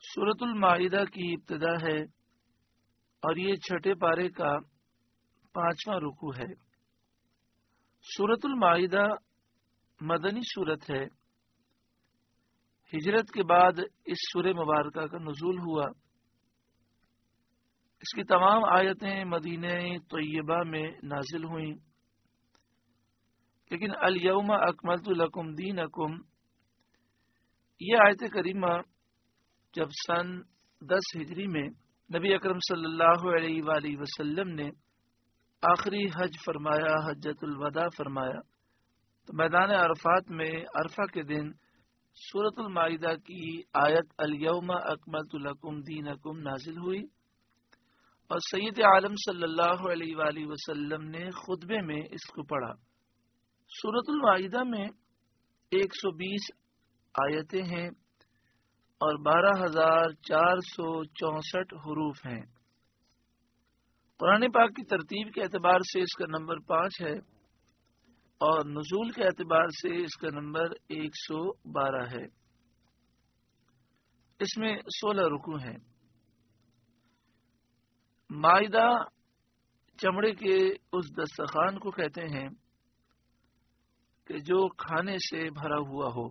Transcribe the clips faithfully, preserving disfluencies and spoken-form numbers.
سورۃ المائدہ کی ابتدا ہے اور یہ چھٹے پارے کا پانچواں رکوع ہے۔ سورۃ المائدہ مدنی سورت ہے۔ ہجرت کے بعد اس سورہ مبارکہ کا نزول ہوا۔ اس کی تمام آیتیں مدینہ طیبہ میں نازل ہوئیں، لیکن الیوم اکملت لکم دینکم یہ آیت کریمہ جب سن دس ہجری میں نبی اکرم صلی اللہ علیہ وآلہ وسلم نے آخری حج فرمایا، حجۃ الوداع فرمایا، تو میدان عرفات میں عرفہ کے دن سورۃ المائدہ کی آیت الیوم اکملت لکم دینکم نازل ہوئی اور سید عالم صلی اللہ علیہ وآلہ وسلم نے خطبے میں اس کو پڑھا۔ سورۃ المائدہ میں ایک سو بیس آیتیں ہیں اور بارہ ہزار چار سو چونسٹھ حروف ہیں۔ قرآن پاک کی ترتیب کے اعتبار سے اس کا نمبر پانچ ہے اور نزول کے اعتبار سے اس کا نمبر ایک سو بارہ ہے۔ اس میں سولہ رکوع ہیں۔ مائدہ چمڑے کے اس دسترخوان کو کہتے ہیں کہ جو کھانے سے بھرا ہوا ہو۔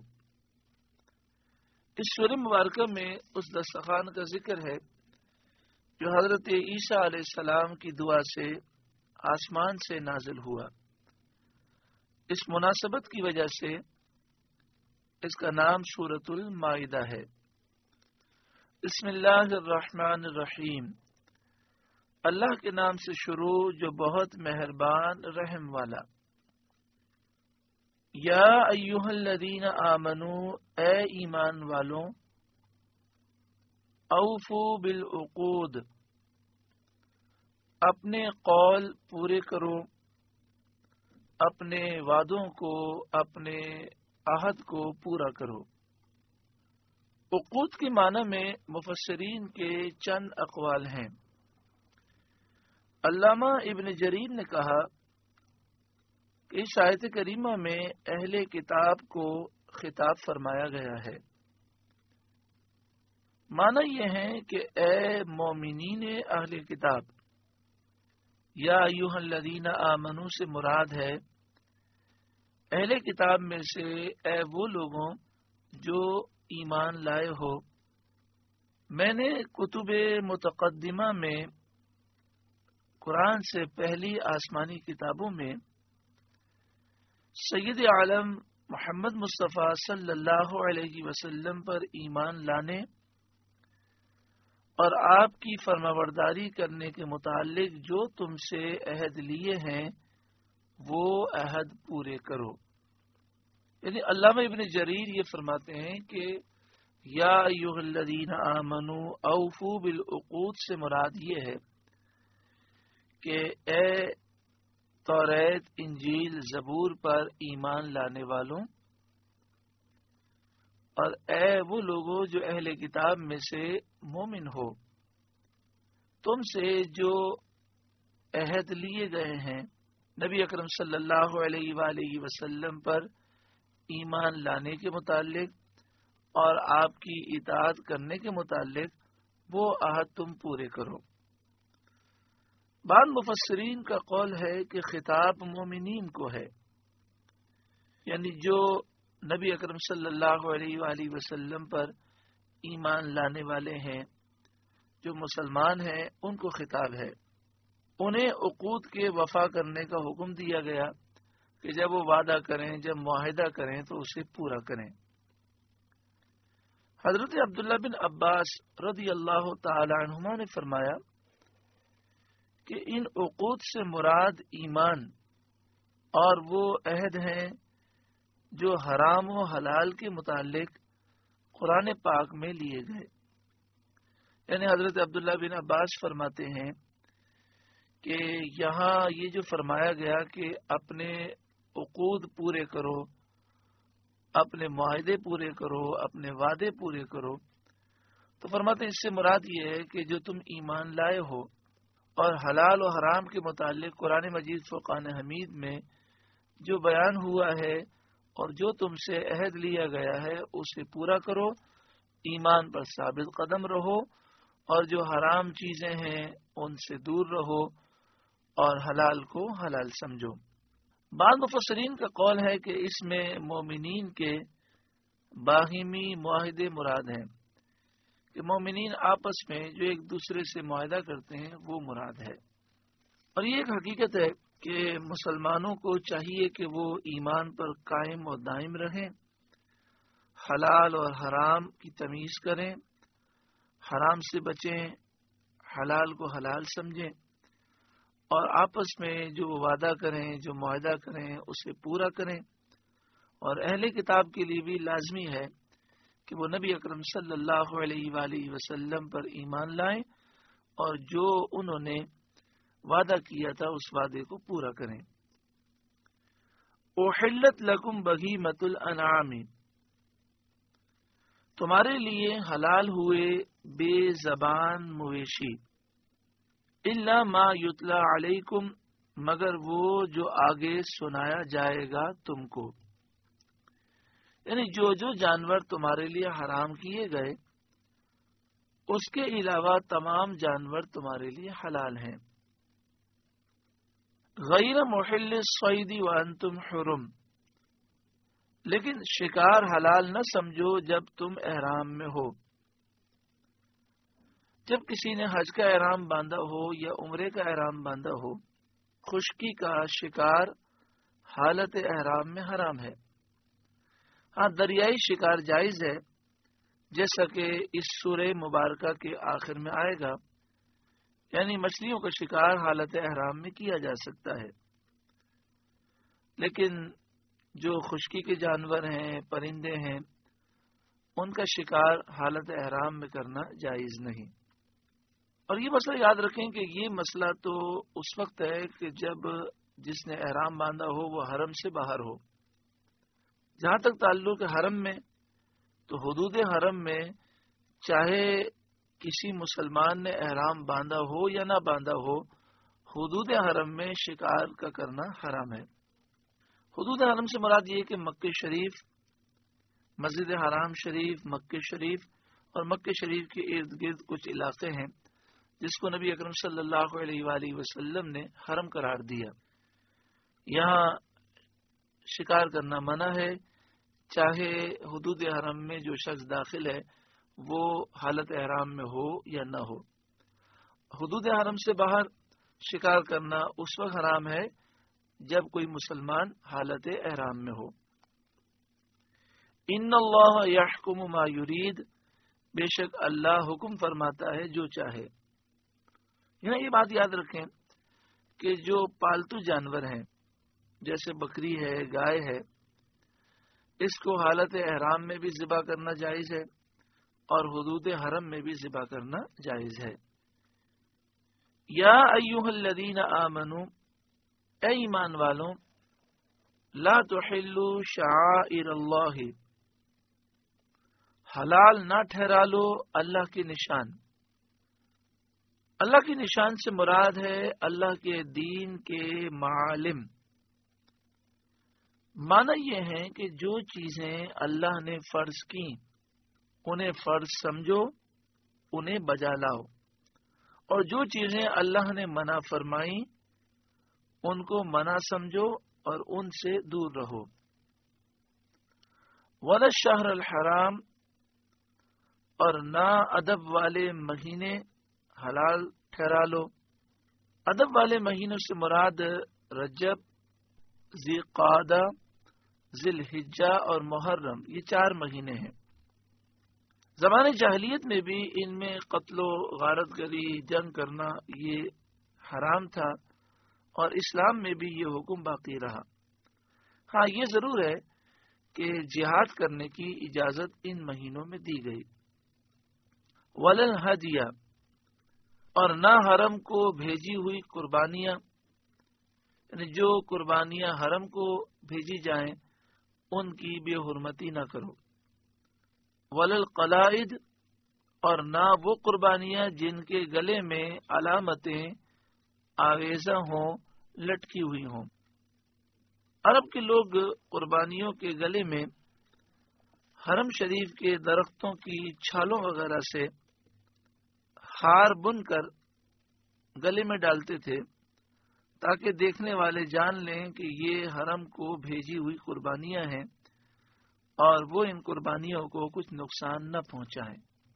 اس سورہ مبارکہ میں اس دسترخوان کا ذکر ہے جو حضرت عیسیٰ علیہ السلام کی دعا سے آسمان سے نازل ہوا۔ اس مناسبت کی وجہ سے اس کا نام سورۃ المائدہ ہے۔ بسم اللہ الرحمن الرحیم، اللہ کے نام سے شروع جو بہت مہربان رحم والا۔ یا ایھا الذین آمنو اے ایمان والوں، اوفو بالعقود اپنے قول پورے کرو، اپنے وعدوں کو، اپنے عہد کو پورا کرو۔ عقود کے معنی میں مفسرین کے چند اقوال ہیں۔ علامہ ابن جریر نے کہا کہ اس آیت کریمہ میں اہل کتاب کو خطاب فرمایا گیا ہے۔ معنی یہ ہے کہ اے مومنین اہل کتاب، یا ایھا الذین آمنو سے مراد ہے اہل کتاب میں سے اے وہ لوگوں جو ایمان لائے ہو۔ میں نے کتب متقدمہ میں قرآن سے پہلی آسمانی کتابوں میں سید عالم محمد مصطفیٰ صلی اللہ علیہ وسلم پر ایمان لانے اور آپ کی فرمانبرداری کرنے کے متعلق جو تم سے عہد لیے ہیں وہ عہد پورے کرو۔ یعنی علامہ ابن جریر یہ فرماتے ہیں کہ یا ایھا الذین آمنو اوفو بالعقود سے مراد یہ ہے کہ اے توریت، انجیل، زبور پر ایمان لانے والوں اور اے وہ لوگوں جو اہل کتاب میں سے مومن ہو، تم سے جو عہد لیے گئے ہیں نبی اکرم صلی اللہ علیہ وآلہ وسلم پر ایمان لانے کے متعلق اور آپ کی اطاعت کرنے کے متعلق وہ عہد تم پورے کرو۔ بعض مفسرین کا قول ہے کہ خطاب مومنین کو ہے، یعنی جو نبی اکرم صلی اللہ علیہ وآلہ وسلم پر ایمان لانے والے ہیں، جو مسلمان ہیں، ان کو خطاب ہے۔ انہیں عقود کے وفا کرنے کا حکم دیا گیا کہ جب وہ وعدہ کریں، جب معاہدہ کریں تو اسے پورا کریں۔ حضرت عبداللہ بن عباس رضی اللہ تعالی عنہما نے فرمایا کہ ان عقود سے مراد ایمان اور وہ عہد ہیں جو حرام و حلال کے متعلق قرآن پاک میں لیے گئے۔ یعنی حضرت عبداللہ بن عباس فرماتے ہیں کہ یہاں یہ جو فرمایا گیا کہ اپنے عقود پورے کرو، اپنے معاہدے پورے کرو، اپنے وعدے پورے کرو، تو فرماتے ہیں اس سے مراد یہ ہے کہ جو تم ایمان لائے ہو اور حلال و حرام کے متعلق قرآن مجید فرقان حمید میں جو بیان ہوا ہے اور جو تم سے عہد لیا گیا ہے اسے پورا کرو، ایمان پر ثابت قدم رہو اور جو حرام چیزیں ہیں ان سے دور رہو اور حلال کو حلال سمجھو۔ بعض مفسرین کا قول ہے کہ اس میں مومنین کے باہمی معاہدے مراد ہیں، کہ مومنین آپس میں جو ایک دوسرے سے معاہدہ کرتے ہیں وہ مراد ہے۔ اور یہ ایک حقیقت ہے کہ مسلمانوں کو چاہیے کہ وہ ایمان پر قائم و دائم رہیں، حلال اور حرام کی تمیز کریں، حرام سے بچیں، حلال کو حلال سمجھیں، اور آپس میں جو وعدہ کریں، جو معاہدہ کریں اسے پورا کریں۔ اور اہل کتاب کے لیے بھی لازمی ہے کہ وہ نبی اکرم صلی اللہ علیہ وآلہ وسلم پر ایمان لائیں اور جو انہوں نے وعدہ کیا تھا اس وعدے کو پورا کریں۔ احلت لکم بہیمۃ الانعام، تمہارے لیے حلال ہوئے بے زبان مویشی، الا ما یتلا علیکم، مگر وہ جو آگے سنایا جائے گا تم کو، یعنی جو جو جانور تمہارے لیے حرام کیے گئے اس کے علاوہ تمام جانور تمہارے لیے حلال ہیں۔ غیر محل الصید وانتم حرم، لیکن شکار حلال نہ سمجھو جب تم احرام میں ہو۔ جب کسی نے حج کا احرام باندھا ہو یا عمرے کا احرام باندھا ہو، خشکی کا شکار حالت احرام میں حرام ہے۔ ہاں دریائی شکار جائز ہے، جیسا کہ اس سورہ مبارکہ کے آخر میں آئے گا، یعنی مچھلیوں کا شکار حالت احرام میں کیا جا سکتا ہے، لیکن جو خشکی کے جانور ہیں، پرندے ہیں، ان کا شکار حالت احرام میں کرنا جائز نہیں۔ اور یہ مسئلہ یاد رکھیں کہ یہ مسئلہ تو اس وقت ہے کہ جب جس نے احرام باندھا ہو وہ حرم سے باہر ہو۔ جہاں تک تعلق حرم میں، تو حدود حرم میں چاہے کسی مسلمان نے احرام باندھا ہو یا نہ باندھا ہو، حدود حرم میں شکار کا کرنا حرام ہے۔ حدود حرم سے مراد یہ کہ مکہ شریف، مسجد حرام شریف، مکہ شریف اور مکہ شریف کے ارد گرد کچھ علاقے ہیں جس کو نبی اکرم صلی اللہ علیہ وآلہ وسلم نے حرم قرار دیا۔ یہاں شکار کرنا منع ہے، چاہے حدود حرم میں جو شخص داخل ہے وہ حالت احرام میں ہو یا نہ ہو۔ حدود حرم سے باہر شکار کرنا اس وقت حرام ہے جب کوئی مسلمان حالت احرام میں ہو۔ ان اللہ یحکم ما یرید، بے شک اللہ حکم فرماتا ہے جو چاہے۔ یہاں یہ بات یاد رکھیں کہ جو پالتو جانور ہیں جیسے بکری ہے، گائے ہے، اس کو حالت احرام میں بھی ذبح کرنا جائز ہے اور حدود حرم میں بھی ذبح کرنا جائز ہے۔ یا ایھا الذین آمنوا، اے ایمان والوں، لا تحلوا شعائر اللہ، حلال نہ ٹھہرا لو اللہ کے نشان۔ اللہ کے نشان سے مراد ہے اللہ کے دین کے معالم۔ معنی یہ ہے کہ جو چیزیں اللہ نے فرض کی انہیں فرض سمجھو، انہیں بجا لاؤ، اور جو چیزیں اللہ نے منع فرمائی ان کو منع سمجھو اور ان سے دور رہو۔ وَلَا الشَّهْرَ الْحَرَامِ، اور نہ ادب والے مہینے حلال ٹھہرا لو۔ ادب والے مہینوں سے مراد رجب، ذی قعدہ، ذی الحجہ اور محرم، یہ چار مہینے ہیں۔ زمانے جاہلیت میں بھی ان میں قتل و غارت گری، جنگ کرنا یہ حرام تھا، اور اسلام میں بھی یہ حکم باقی رہا۔ ہاں یہ ضرور ہے کہ جہاد کرنے کی اجازت ان مہینوں میں دی گئی۔ ولل ہدیہ، اور نہ حرم کو بھیجی ہوئی قربانیاں، یعنی جو قربانیاں حرم کو بھیجی جائیں ان کی بے حرمتی نہ کرو۔ ولل قلائد، اور نہ وہ قربانیاں جن کے گلے میں علامتیں آویزہ ہوں، لٹکی ہوئی ہوں۔ عرب کے لوگ قربانیوں کے گلے میں حرم شریف کے درختوں کی چھالوں وغیرہ سے ہار بن کر گلے میں ڈالتے تھے تاکہ دیکھنے والے جان لیں کہ یہ حرم کو بھیجی ہوئی قربانیاں ہیں اور وہ ان قربانیوں کو کچھ نقصان نہ پہنچائیں۔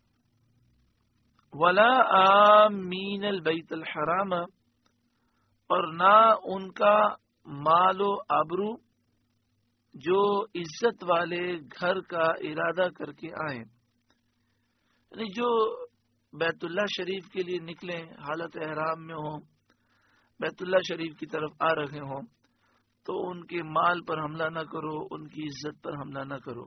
ولا آمین البیت الحرام، اور نہ ان کا مال و آبرو جو عزت والے گھر کا ارادہ کر کے آئیں، یعنی جو بیت اللہ شریف کے لیے نکلیں، حالت احرام میں ہوں، بیت اللہ شریف کی طرف آ رہے ہوں، تو ان کے مال پر حملہ نہ کرو، ان کی عزت پر حملہ نہ کرو۔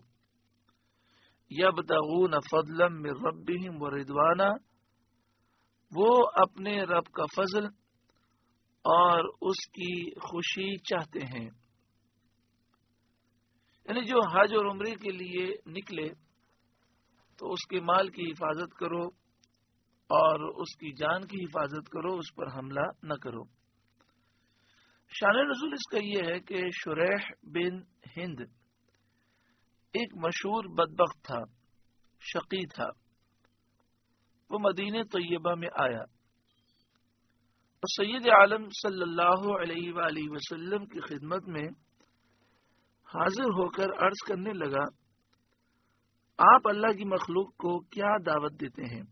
یبتغون فضلا من ربہم ورضوانا، وہ اپنے رب کا فضل اور اس کی خوشی چاہتے ہیں۔ یعنی جو حج اور عمرے کے لیے نکلے تو اس کے مال کی حفاظت کرو اور اس کی جان کی حفاظت کرو، اس پر حملہ نہ کرو۔ شان نزول اس کا یہ ہے کہ شریح بن ہند ایک مشہور بدبخت تھا، شقی تھا۔ وہ مدینہ طیبہ میں آیا اور سید عالم صلی اللہ علیہ وآلہ وسلم کی خدمت میں حاضر ہو کر عرض کرنے لگا، آپ اللہ کی مخلوق کو کیا دعوت دیتے ہیں؟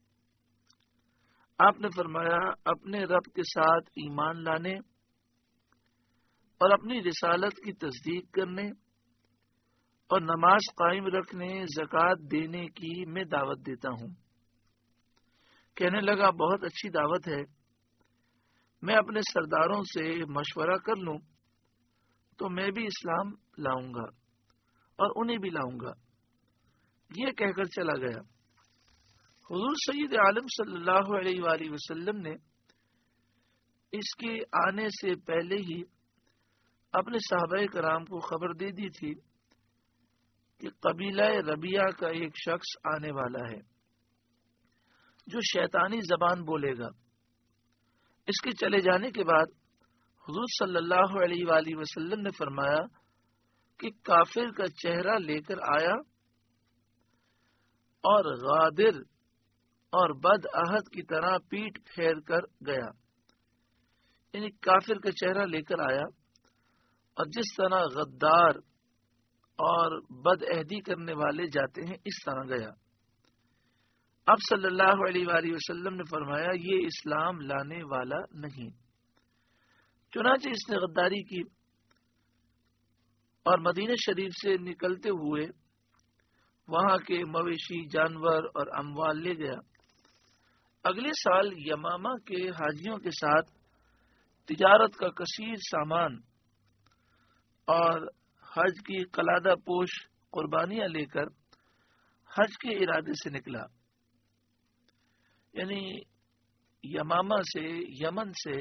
آپ نے فرمایا، اپنے رب کے ساتھ ایمان لانے اور اپنی رسالت کی تصدیق کرنے اور نماز قائم رکھنے، زکوٰۃ دینے کی میں دعوت دیتا ہوں۔ کہنے لگا، بہت اچھی دعوت ہے، میں اپنے سرداروں سے مشورہ کر لوں تو میں بھی اسلام لاؤں گا اور انہیں بھی لاؤں گا۔ یہ کہہ کر چلا گیا۔ حضور سید عالم صلی اللہ علیہ وآلہ وسلم نے اس کے آنے سے پہلے ہی اپنے صحابہ کرام کو خبر دے دی تھی کہ قبیلہ ربیہ کا ایک شخص آنے والا ہے جو شیطانی زبان بولے گا۔ اس کے چلے جانے کے بعد حضور صلی اللہ علیہ وآلہ وسلم نے فرمایا کہ کافر کا چہرہ لے کر آیا اور غادر اور بد عہد کی طرح پیٹ پھیر کر گیا، یعنی کافر کا چہرہ لے کر آیا اور جس طرح غدار اور بد عہدی کرنے والے جاتے ہیں اس طرح گیا۔ اب صلی اللہ علیہ وآلہ وسلم نے فرمایا، یہ اسلام لانے والا نہیں۔ چنانچہ اس نے غداری کی اور مدینہ شریف سے نکلتے ہوئے وہاں کے مویشی، جانور اور اموال لے گیا۔ اگلے سال یمامہ کے حاجیوں کے ساتھ تجارت کا کثیر سامان اور حج کی قلادہ پوش قربانیاں لے کر حج کے ارادے سے نکلا، یعنی یمامہ سے، یمن سے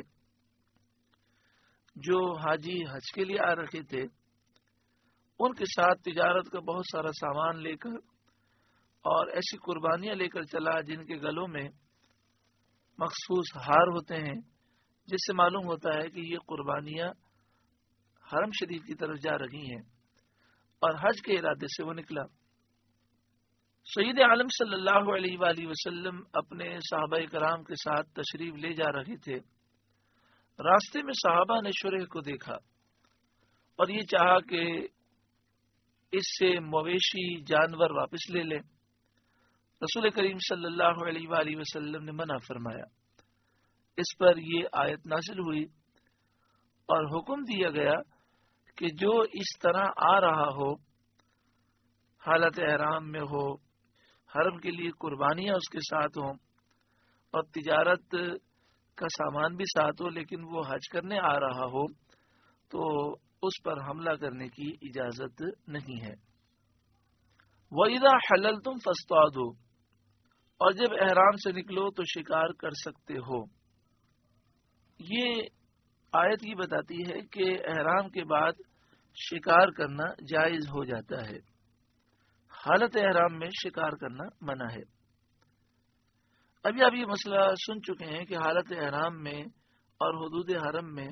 جو حاجی حج کے لیے آ رکھے تھے ان کے ساتھ تجارت کا بہت سارا سامان لے کر اور ایسی قربانیاں لے کر چلا جن کے گلوں میں مخصوص ہار ہوتے ہیں، جس سے معلوم ہوتا ہے کہ یہ قربانیاں حرم شریف کی طرف جا رہی ہیں، اور حج کے ارادے سے وہ نکلا۔ سید عالم صلی اللہ علیہ وآلہ وسلم اپنے صحابہ کرام کے ساتھ تشریف لے جا رہے تھے۔ راستے میں صحابہ نے شریح کو دیکھا اور یہ چاہا کہ اس سے مویشی، جانور واپس لے لیں۔ رسول کریم صلی اللہ علیہ وآلہ وسلم نے منع فرمایا۔ اس پر یہ آیت نازل ہوئی اور حکم دیا گیا کہ جو اس طرح آ رہا ہو، حالت احرام میں ہو، حرم کے لیے قربانیاں اس کے ساتھ ہوں اور تجارت کا سامان بھی ساتھ ہو، لیکن وہ حج کرنے آ رہا ہو تو اس پر حملہ کرنے کی اجازت نہیں ہے۔ وَإِذَا حَلَلْتُمْ فَاصْطَادُوا، اور جب احرام سے نکلو تو شکار کر سکتے ہو۔ یہ آیت یہ بتاتی ہے کہ احرام کے بعد شکار کرنا جائز ہو جاتا ہے، حالت احرام میں شکار کرنا منع ہے۔ ابھی آپ یہ مسئلہ سن چکے ہیں کہ حالت احرام میں اور حدود حرم میں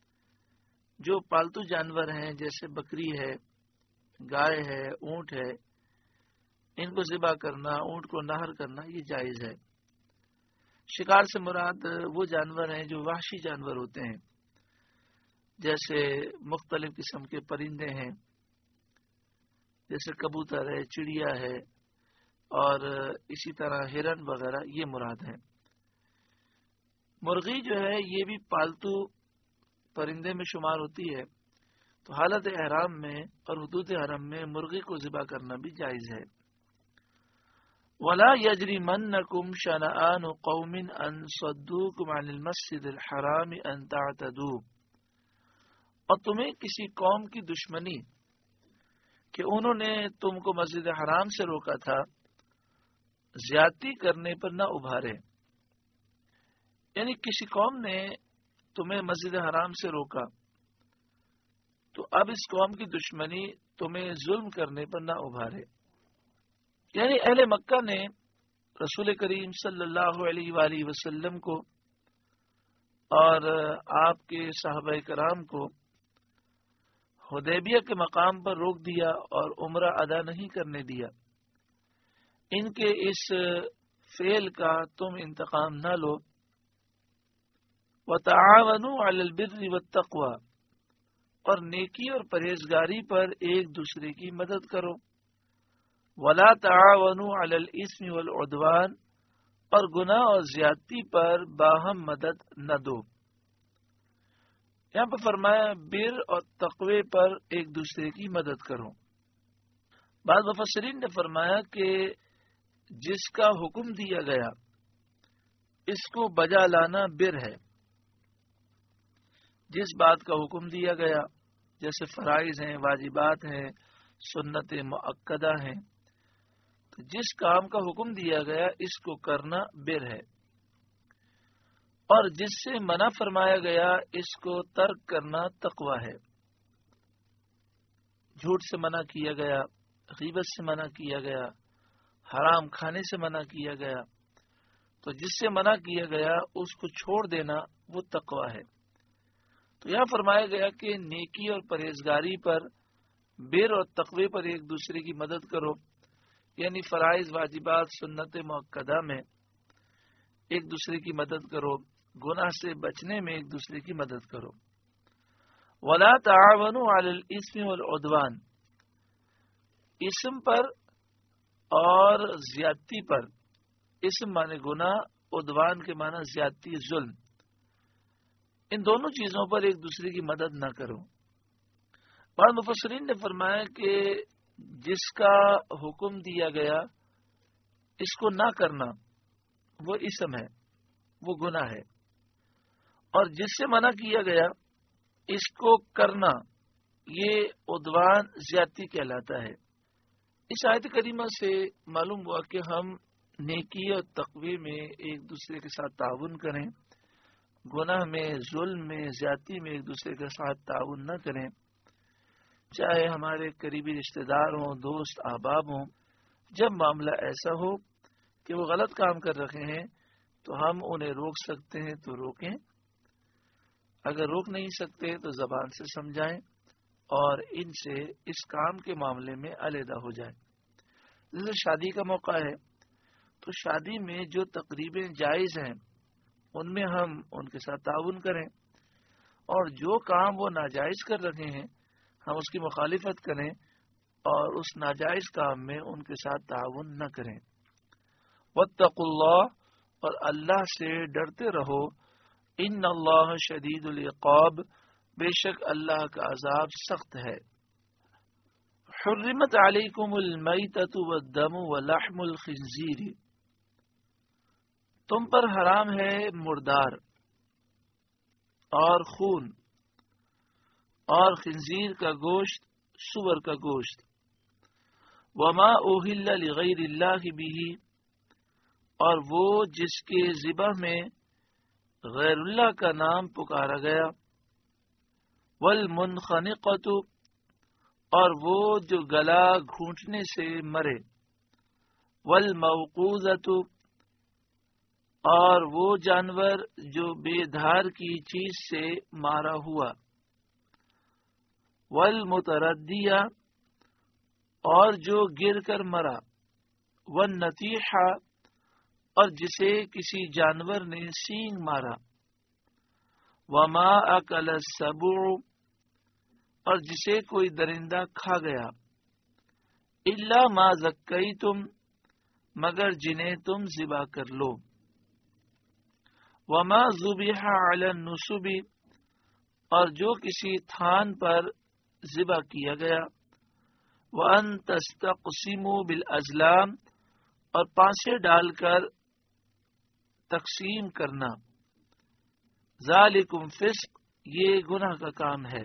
جو پالتو جانور ہیں جیسے بکری ہے، گائے ہے، اونٹ ہے، ان کو ذبح کرنا، اونٹ کو نہر کرنا یہ جائز ہے۔ شکار سے مراد وہ جانور ہیں جو وحشی جانور ہوتے ہیں، جیسے مختلف قسم کے پرندے ہیں، جیسے کبوتر ہے، چڑیا ہے، اور اسی طرح ہرن وغیرہ، یہ مراد ہے۔ مرغی جو ہے یہ بھی پالتو پرندے میں شمار ہوتی ہے، تو حالت احرام میں اور حدود حرم میں مرغی کو ذبح کرنا بھی جائز ہے۔ وَلَا يَجْرِمَنَّكُمْ شَنَآنُ قَوْمٍ أَن صَدُّوكُمْ عَنِ الْمَسْجِدِ الْحَرَامِ أَن تَعْتَدُوا، اور تمہیں کسی قوم کی دشمنی کہ انہوں نے تم کو مسجد حرام سے روکا تھا، زیادتی کرنے پر نہ ابھارے۔ یعنی کسی قوم نے تمہیں مسجد حرام سے روکا تو اب اس قوم کی دشمنی تمہیں ظلم کرنے پر نہ ابھارے۔ یعنی اہل مکہ نے رسول کریم صلی اللہ علیہ وآلہ وسلم کو اور آپ کے صحابہ کرام کو حدیبیہ کے مقام پر روک دیا اور عمرہ ادا نہیں کرنے دیا۔ ان کے اس فعل کا تم انتقام نہ لو۔ وَتَعَاوَنُوا عَلَى الْبِرِّ وَالتَّقْوَى، اور نیکی اور پرہیزگاری پر ایک دوسرے کی مدد کرو۔ وَلَا تَعَاوَنُوا عَلَى الْإِثْمِ وَالْعُدْوَانِ، اور گناہ اور زیادتی پر باہم مدد نہ دو۔ یہاں پر فرمایا بر اور تقوی پر ایک دوسرے کی مدد کرو۔ بعض مفسرین نے فرمایا کہ جس کا حکم دیا گیا اس کو بجا لانا بر ہے۔ جس بات کا حکم دیا گیا، جیسے فرائض ہیں، واجبات ہیں، سنت مؤکدہ ہیں، تو جس کام کا حکم دیا گیا اس کو کرنا بر ہے، اور جس سے منع فرمایا گیا اس کو ترک کرنا تقوی ہے۔ جھوٹ سے منع کیا گیا، غیبت سے منع کیا گیا، حرام کھانے سے منع کیا گیا، تو جس سے منع کیا گیا اس کو چھوڑ دینا وہ تقوی ہے۔ تو یہاں فرمایا گیا کہ نیکی اور پرہیزگاری پر، بر اور تقوی پر ایک دوسرے کی مدد کرو، یعنی فرائض، واجبات، سنت مؤکدہ میں ایک دوسرے کی مدد کرو، گناہ سے بچنے میں ایک دوسرے کی مدد کرو۔ وَلَا تَعَاوَنُوا عَلَى الْإِثْمِ وَالْعُدْوَانِ، اسم پر اور زیادتی پر۔ اسم معنی گناہ، عدوان کے معنی زیادتی، ظلم، ان دونوں چیزوں پر ایک دوسرے کی مدد نہ کرو۔ بعض مفسرین نے فرمایا کہ جس کا حکم دیا گیا اس کو نہ کرنا وہ اسم ہے، وہ گناہ ہے، اور جس سے منع کیا گیا اس کو کرنا یہ عدوان، زیادتی کہلاتا ہے۔ اس آیت کریمہ سے معلوم ہوا کہ ہم نیکی اور تقوی میں ایک دوسرے کے ساتھ تعاون کریں، گناہ میں، ظلم میں، زیادتی میں ایک دوسرے کے ساتھ تعاون نہ کریں، چاہے ہمارے قریبی رشتہ دار ہوں، دوست، احباب ہوں۔ جب معاملہ ایسا ہو کہ وہ غلط کام کر رہے ہیں تو ہم انہیں روک سکتے ہیں تو روکیں، اگر روک نہیں سکتے تو زبان سے سمجھائیں اور ان سے اس کام کے معاملے میں علیحدہ ہو جائیں۔ جیسے شادی کا موقع ہے تو شادی میں جو تقریبیں جائز ہیں ان میں ہم ان کے ساتھ تعاون کریں، اور جو کام وہ ناجائز کر رہے ہیں ہم اس کی مخالفت کریں اور اس ناجائز کام میں ان کے ساتھ تعاون نہ کریں۔ واتقوا اللہ، اور اللہ سے ڈرتے رہو، ان اللہ شدید العقاب، بے شک اللہ کا عذاب سخت ہے۔ حرمت علیکم المیتۃ والدم ولحم الخنزیر، تم پر حرام ہے مردار اور خون اور خنزیر کا گوشت، سور کا گوشت۔ وما اوہل لغیر اللہ بہ، اور وہ جس کے ذبح میں غیر اللہ کا نام پکارا گیا۔ والمنخنقۃ، اور وہ جو گلا گھونٹنے سے مرے۔ والموقوذۃ، اور وہ جانور جو بے دھار کی چیز سے مارا ہوا۔ والمتردیہ، اور جو گر کر مرا۔ والنتیحہ اور جسے کسی جانور نے سینگ مارا، وما اکل السبع اور جسے کوئی درندہ کھا گیا، الا ما زکیتم مگر جنہیں تم ذبح کر لو، وما ذبح علی النصب اور جو کسی تھان پر ذبح کیا گیا، وان تستقسموا بالازلام اور پانسے ڈال کر تقسیم کرنا، ذالکم فسق یہ گناہ کا کام ہے۔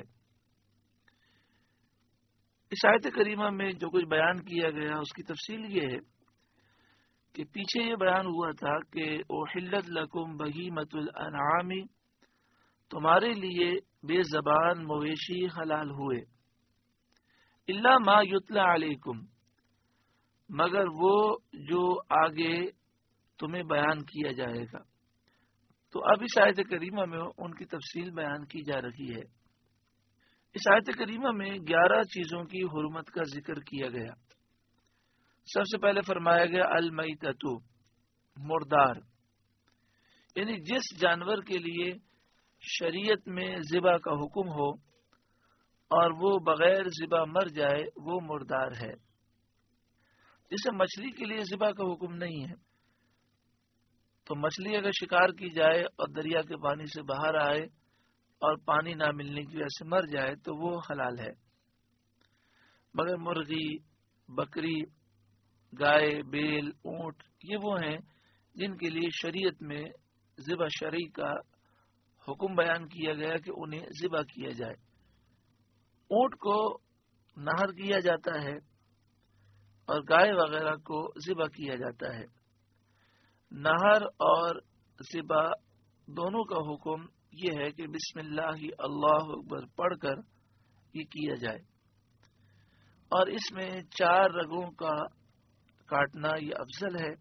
اس آیت کریمہ میں جو کچھ بیان کیا گیا اس کی تفصیل یہ ہے کہ پیچھے یہ بیان ہوا تھا کہ احلت لکم بہیمۃ الانعام تمہارے لیے بے زبان مویشی حلال ہوئے، الا ما یتلی علیکم مگر وہ جو آگے تمہیں بیان کیا جائے گا۔ تو اب اس آیت کریمہ میں ان کی تفصیل بیان کی جا رہی ہے۔ اس آیت کریمہ میں گیارہ چیزوں کی حرمت کا ذکر کیا گیا۔ سب سے پہلے فرمایا گیا المیتۃ مردار، یعنی جس جانور کے لیے شریعت میں ذبح کا حکم ہو اور وہ بغیر ذبح مر جائے وہ مردار ہے۔ جسے مچھلی کے لیے ذبح کا حکم نہیں ہے، تو مچھلی اگر شکار کی جائے اور دریا کے پانی سے باہر آئے اور پانی نہ ملنے کی وجہ سے مر جائے تو وہ حلال ہے، مگر مرغی، بکری، گائے، بیل، اونٹ یہ وہ ہیں جن کے لیے شریعت میں ذبح شرعی کا حکم بیان کیا گیا کہ انہیں ذبح کیا جائے۔ اونٹ کو نہر کیا جاتا ہے اور گائے وغیرہ کو ذبح کیا جاتا ہے۔ نہر اور ذبح دونوں کا حکم یہ ہے کہ بسم اللہ اللہ اکبر پڑھ کر یہ کیا جائے، اور اس میں چار رگوں کا کاٹنا یہ افضل ہے۔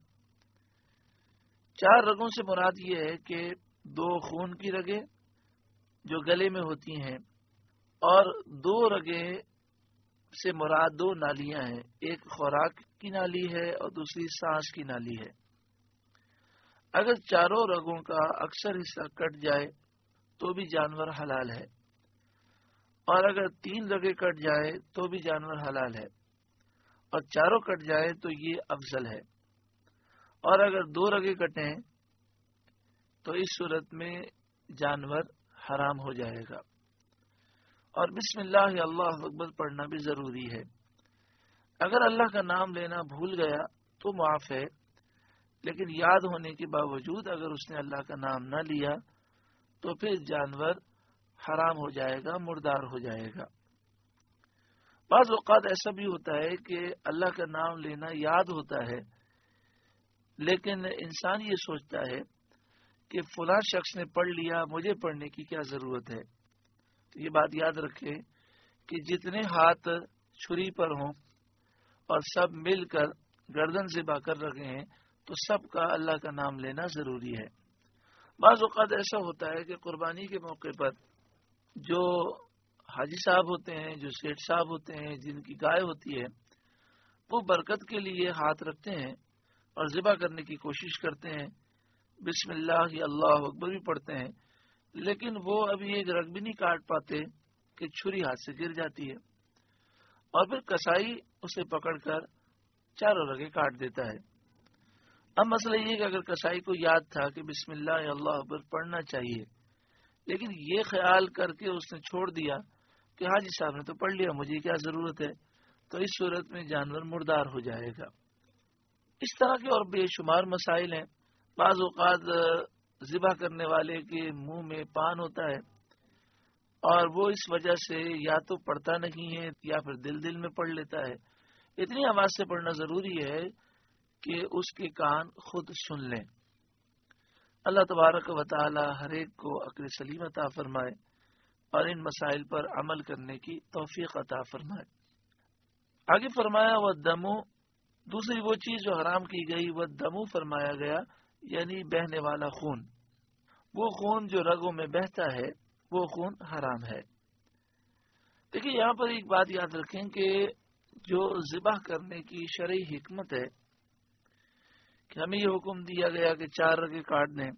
چار رگوں سے مراد یہ ہے کہ دو خون کی رگیں جو گلے میں ہوتی ہیں، اور دو رگیں سے مراد دو نالیاں ہیں، ایک خوراک کی نالی ہے اور دوسری سانس کی نالی ہے۔ اگر چاروں رگوں کا اکثر حصہ کٹ جائے تو بھی جانور حلال ہے، اور اگر تین رگیں کٹ جائے تو بھی جانور حلال ہے، اور چاروں کٹ جائے تو یہ افضل ہے، اور اگر دو رگیں کٹیں تو اس صورت میں جانور حرام ہو جائے گا۔ اور بسم اللہ اللہ اکبر پڑھنا بھی ضروری ہے۔ اگر اللہ کا نام لینا بھول گیا تو معاف ہے، لیکن یاد ہونے کے باوجود اگر اس نے اللہ کا نام نہ لیا تو پھر جانور حرام ہو جائے گا، مردار ہو جائے گا۔ بعض اوقات ایسا بھی ہوتا ہے کہ اللہ کا نام لینا یاد ہوتا ہے، لیکن انسان یہ سوچتا ہے کہ فلاں شخص نے پڑھ لیا، مجھے پڑھنے کی کیا ضرورت ہے۔ تو یہ بات یاد رکھیں کہ جتنے ہاتھ چھری پر ہوں اور سب مل کر گردن ذبح کر رکھے ہیں تو سب کا اللہ کا نام لینا ضروری ہے۔ بعض اوقات ایسا ہوتا ہے کہ قربانی کے موقع پر جو حاجی صاحب ہوتے ہیں، جو سیٹھ صاحب ہوتے ہیں، جن کی گائے ہوتی ہے، وہ برکت کے لیے ہاتھ رکھتے ہیں اور ذبح کرنے کی کوشش کرتے ہیں، بسم اللہ یا اللہ اکبر بھی پڑھتے ہیں، لیکن وہ ابھی ایک رگ بھی نہیں کاٹ پاتے کہ چھری ہاتھ سے گر جاتی ہے، اور پھر کسائی اسے پکڑ کر چاروں رگیں کاٹ دیتا ہے۔ اب مسئلہ یہ کہ اگر کسائی کو یاد تھا کہ بسم اللہ یا اللہ اکبر پڑھنا چاہیے، لیکن یہ خیال کر کے اس نے چھوڑ دیا کہ حاجی صاحب نے تو پڑھ لیا، مجھے کیا ضرورت ہے، تو اس صورت میں جانور مردار ہو جائے گا۔ اس طرح کے اور بے شمار مسائل ہیں۔ بعض اوقات ذبح کرنے والے کے منہ میں پان ہوتا ہے اور وہ اس وجہ سے یا تو پڑھتا نہیں ہے یا پھر دل دل میں پڑھ لیتا ہے۔ اتنی آواز سے پڑھنا ضروری ہے کہ اس کے کان خود سن لیں۔ اللہ تبارک و تعالی ہر ایک کو عقل سلیم عطا فرمائے اور ان مسائل پر عمل کرنے کی توفیق عطا فرمائے۔ آگے فرمایا وہ دمو، دوسری وہ چیز جو حرام کی گئی، وہ دمو فرمایا گیا یعنی بہنے والا خون۔ وہ خون جو رگوں میں بہتا ہے وہ خون حرام ہے۔ دیکھیے یہاں پر ایک بات یاد رکھیں کہ جو ذبح کرنے کی شرعی حکمت ہے کہ ہمیں یہ حکم دیا گیا کہ چار رگے کاٹ دیں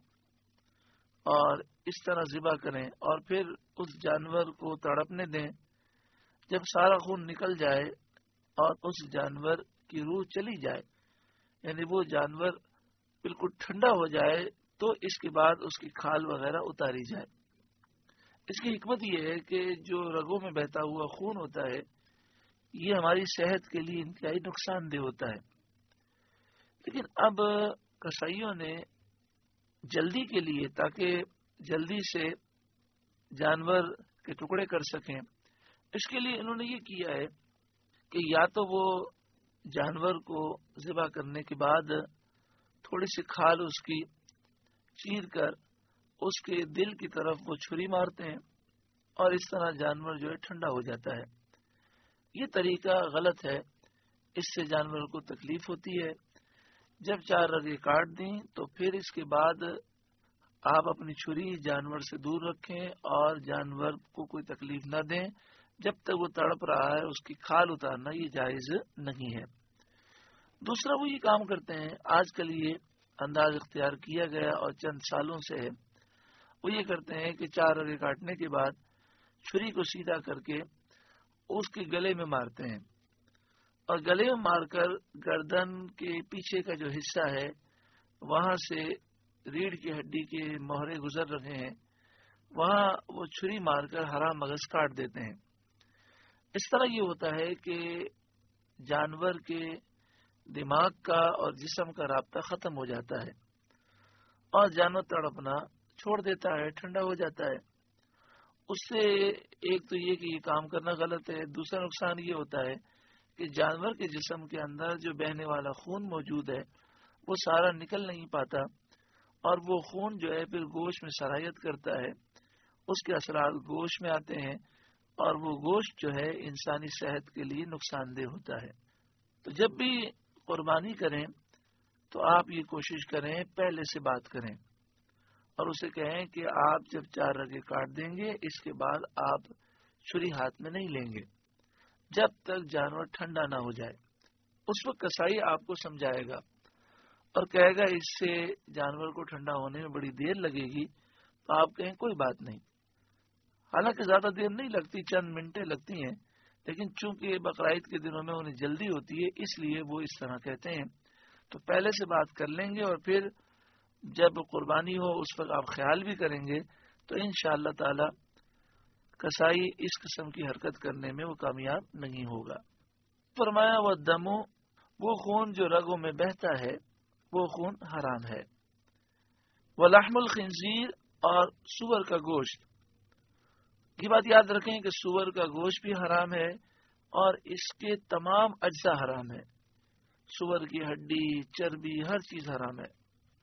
اور اس طرح ذبح کریں اور پھر اس جانور کو تڑپنے دیں. جب سارا خون نکل جائے اور اس جانور کی روح چلی جائے، یعنی وہ جانور بالکل ٹھنڈا ہو جائے، تو اس کے بعد اس کی کھال وغیرہ اتاری جائے. اس کی حکمت یہ ہے کہ جو رگوں میں بہتا ہوا خون ہوتا ہے یہ ہماری صحت کے لیے انتہائی نقصان دہ ہوتا ہے. لیکن اب کسائیوں نے جلدی کے لیے، تاکہ جلدی سے جانور کے ٹکڑے کر سکیں، اس کے لیے انہوں نے یہ کیا ہے کہ یا تو وہ جانور کو ذبح کرنے کے بعد تھوڑی سی کھال اس کی چیر کر اس کے دل کی طرف وہ چھری مارتے ہیں اور اس طرح جانور جو ہے ٹھنڈا ہو جاتا ہے. یہ طریقہ غلط ہے، اس سے جانور کو تکلیف ہوتی ہے. جب چار رگیں کاٹ دیں تو پھر اس کے بعد آپ اپنی چھری جانور سے دور رکھیں اور جانور کو کوئی تکلیف نہ دیں. جب تک وہ تڑپ رہا ہے اس کی کھال اتارنا یہ جائز نہیں ہے. دوسرا وہ یہ کام کرتے ہیں، آج کل یہ انداز اختیار کیا گیا اور چند سالوں سے ہے، وہ یہ کرتے ہیں کہ چار رگیں کاٹنے کے بعد چھری کو سیدھا کر کے اس کے گلے میں مارتے ہیں اور گلے میں مار کر گردن کے پیچھے کا جو حصہ ہے وہاں سے ریڑھ کی ہڈی کے مہرے گزر رہے ہیں، وہاں وہ چھری مار کر ہرا مغز کاٹ دیتے ہیں. اس طرح یہ ہوتا ہے کہ جانور کے دماغ کا اور جسم کا رابطہ ختم ہو جاتا ہے اور جانور تڑپنا چھوڑ دیتا ہے، ٹھنڈا ہو جاتا ہے. اس سے ایک تو یہ کہ یہ کام کرنا غلط ہے، دوسرا نقصان یہ ہوتا ہے کہ جانور کے جسم کے اندر جو بہنے والا خون موجود ہے وہ سارا نکل نہیں پاتا اور وہ خون جو ہے پھر گوشت میں سرایت کرتا ہے، اس کے اثرات گوشت میں آتے ہیں اور وہ گوشت جو ہے انسانی صحت کے لیے نقصان دہ ہوتا ہے. تو جب بھی قربانی کریں تو آپ یہ کوشش کریں پہلے سے بات کریں اور اسے کہیں کہ آپ جب چار رگیں کاٹ دیں گے اس کے بعد آپ چھری ہاتھ میں نہیں لیں گے جب تک جانور ٹھنڈا نہ ہو جائے. اس وقت کسائی آپ کو سمجھائے گا اور کہے گا اس سے جانور کو ٹھنڈا ہونے میں بڑی دیر لگے گی، تو آپ کہیں کوئی بات نہیں. حالانکہ زیادہ دیر نہیں لگتی، چند منٹیں لگتی ہیں، لیکن چونکہ بقرعید کے دنوں میں انہیں جلدی ہوتی ہے اس لیے وہ اس طرح کہتے ہیں. تو پہلے سے بات کر لیں گے اور پھر جب قربانی ہو اس وقت آپ خیال بھی کریں گے تو انشاءاللہ تعالی کسائی اس قسم کی حرکت کرنے میں وہ کامیاب نہیں ہوگا. فرمایا وہ دمو، وہ خون جو رگوں میں بہتا ہے وہ خون حرام ہے. وہ لحم الخنزیر، اور سور کا گوشت. یہ بات یاد رکھیں کہ سور کا گوشت بھی حرام ہے اور اس کے تمام اجزاء حرام ہے. سور کی ہڈی، چربی، ہر چیز حرام ہے.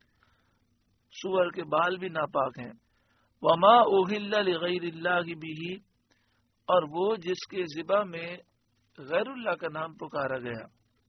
سور کے بال بھی ناپاک ہیں. وما اوہل لغیر اللہ بھی، اور وہ جس کے ذبح میں غیر اللہ کا نام پکارا گیا،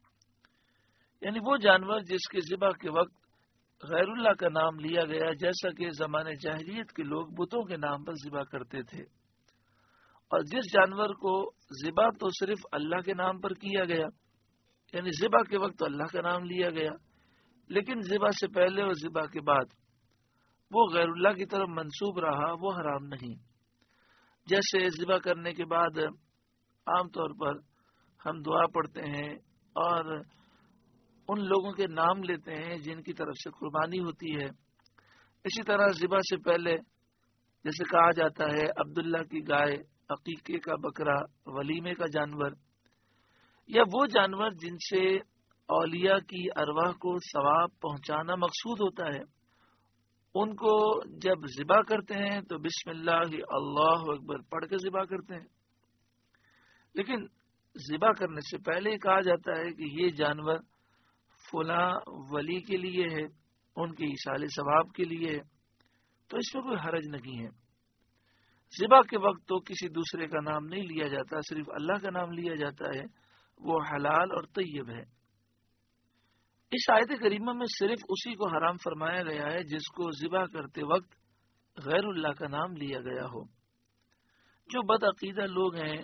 یعنی وہ جانور جس کے ذبح کے وقت غیر اللہ کا نام لیا گیا، جیسا کہ زمانے جاہلیت کے لوگ بتوں کے نام پر ذبح کرتے تھے. اور جس جانور کو ذبح تو صرف اللہ کے نام پر کیا گیا، یعنی ذبح کے وقت تو اللہ کا نام لیا گیا، لیکن ذبح سے پہلے اور ذبح کے بعد وہ غیر اللہ کی طرف منسوب رہا، وہ حرام نہیں. جیسے ذبح کرنے کے بعد عام طور پر ہم دعا پڑھتے ہیں اور ان لوگوں کے نام لیتے ہیں جن کی طرف سے قربانی ہوتی ہے. اسی طرح ذبح سے پہلے جیسے کہا جاتا ہے عبداللہ کی گائے، عقیقے کا بکرا، ولیمے کا جانور، یا وہ جانور جن سے اولیاء کی ارواح کو ثواب پہنچانا مقصود ہوتا ہے، ان کو جب ذبح کرتے ہیں تو بسم اللہ اللہ اکبر پڑھ کے ذبح کرتے ہیں. لیکن ذبح کرنے سے پہلے کہا جاتا ہے کہ یہ جانور فلاں ولی کے لیے ہے، ان کے ایصال ثواب کے لیے ہے، تو اس میں کوئی حرج نہیں ہے. ذبح کے وقت تو کسی دوسرے کا نام نہیں لیا جاتا، صرف اللہ کا نام لیا جاتا ہے، وہ حلال اور طیب ہے. اس آیت کریمہ میں صرف اسی کو حرام فرمایا گیا ہے جس کو ذبح کرتے وقت غیر اللہ کا نام لیا گیا ہو. جو بد عقیدہ لوگ ہیں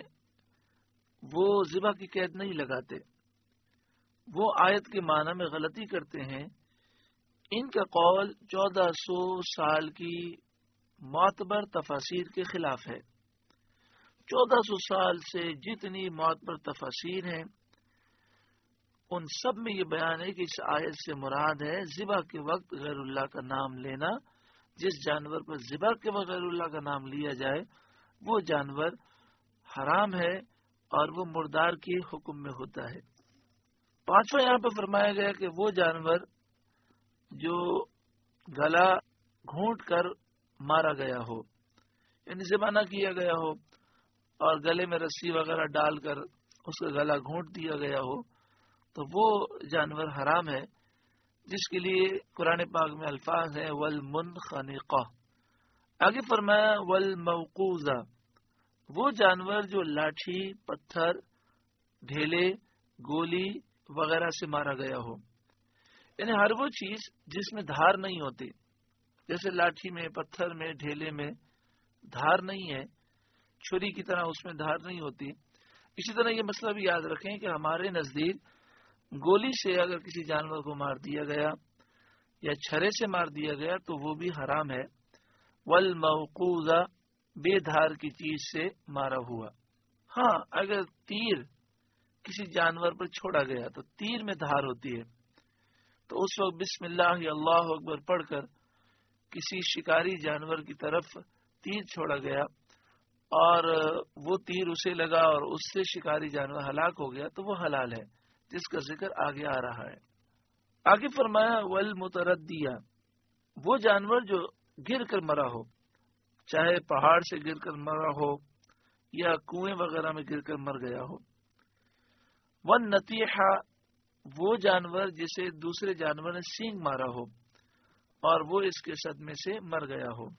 وہ ذبح کی قید نہیں لگاتے، وہ آیت کے معنی میں غلطی کرتے ہیں ان کا قول چودہ سو سال کی معتبر تفاسیر کے خلاف ہے۔ چودہ سو سال سے جتنی معتبر تفاسیر ہیں ان سب میں یہ بیان ہے کہ اس آیت سے مراد ہے ذبح کے وقت غیر اللہ کا نام لینا۔ جس جانور پر ذبح کے وقت غیر اللہ کا نام لیا جائے وہ جانور حرام ہے اور وہ مردار کے حکم میں ہوتا ہے۔ پانچواں یہاں پہ فرمایا گیا کہ وہ جانور جو گلا گھونٹ کر مارا گیا ہو، یعنی ذبح نہ کیا گیا ہو اور گلے میں رسی وغیرہ ڈال کر اس کا گلا گھونٹ دیا گیا ہو تو وہ جانور حرام ہے، جس کے لیے قرآن پاک میں الفاظ ہیں والمنخنقہ۔ آگے فرمایا والموقوذہ، وہ جانور جو لاٹھی، پتھر، ڈھیلے، گولی وغیرہ سے مارا گیا ہو، یعنی ہر وہ چیز جس میں دھار نہیں ہوتی، جیسے لاٹھی میں، پتھر میں، ڈھیلے میں دھار نہیں ہے، چھری کی طرح اس میں دھار نہیں ہوتی۔ اسی طرح یہ مسئلہ بھی یاد رکھیں کہ ہمارے نزدیک گولی سے اگر کسی جانور کو مار دیا گیا یا چھرے سے مار دیا گیا تو وہ بھی حرام ہے۔ والموقوذہ، بے دھار کی چیز سے مارا ہوا۔ ہاں، اگر تیر کسی جانور پر چھوڑا گیا تو تیر میں دھار ہوتی ہے، تو اس وقت بسم اللہ یا اللہ اکبر پڑھ کر کسی شکاری جانور کی طرف تیر چھوڑا گیا اور وہ تیر اسے لگا اور اس سے شکاری جانور ہلاک ہو گیا تو وہ حلال ہے، جس کا ذکر آگے آ رہا ہے۔ آگے فرمایا والمتردیہ، وہ جانور جو گر کر مرا ہو، چاہے پہاڑ سے گر کر مرا ہو یا کنویں وغیرہ میں گر کر مر گیا ہو۔ والنطیحہ، وہ جانور جسے دوسرے جانور نے سینگ مارا ہو اور وہ اس کے صدمے سے مر گیا ہو۔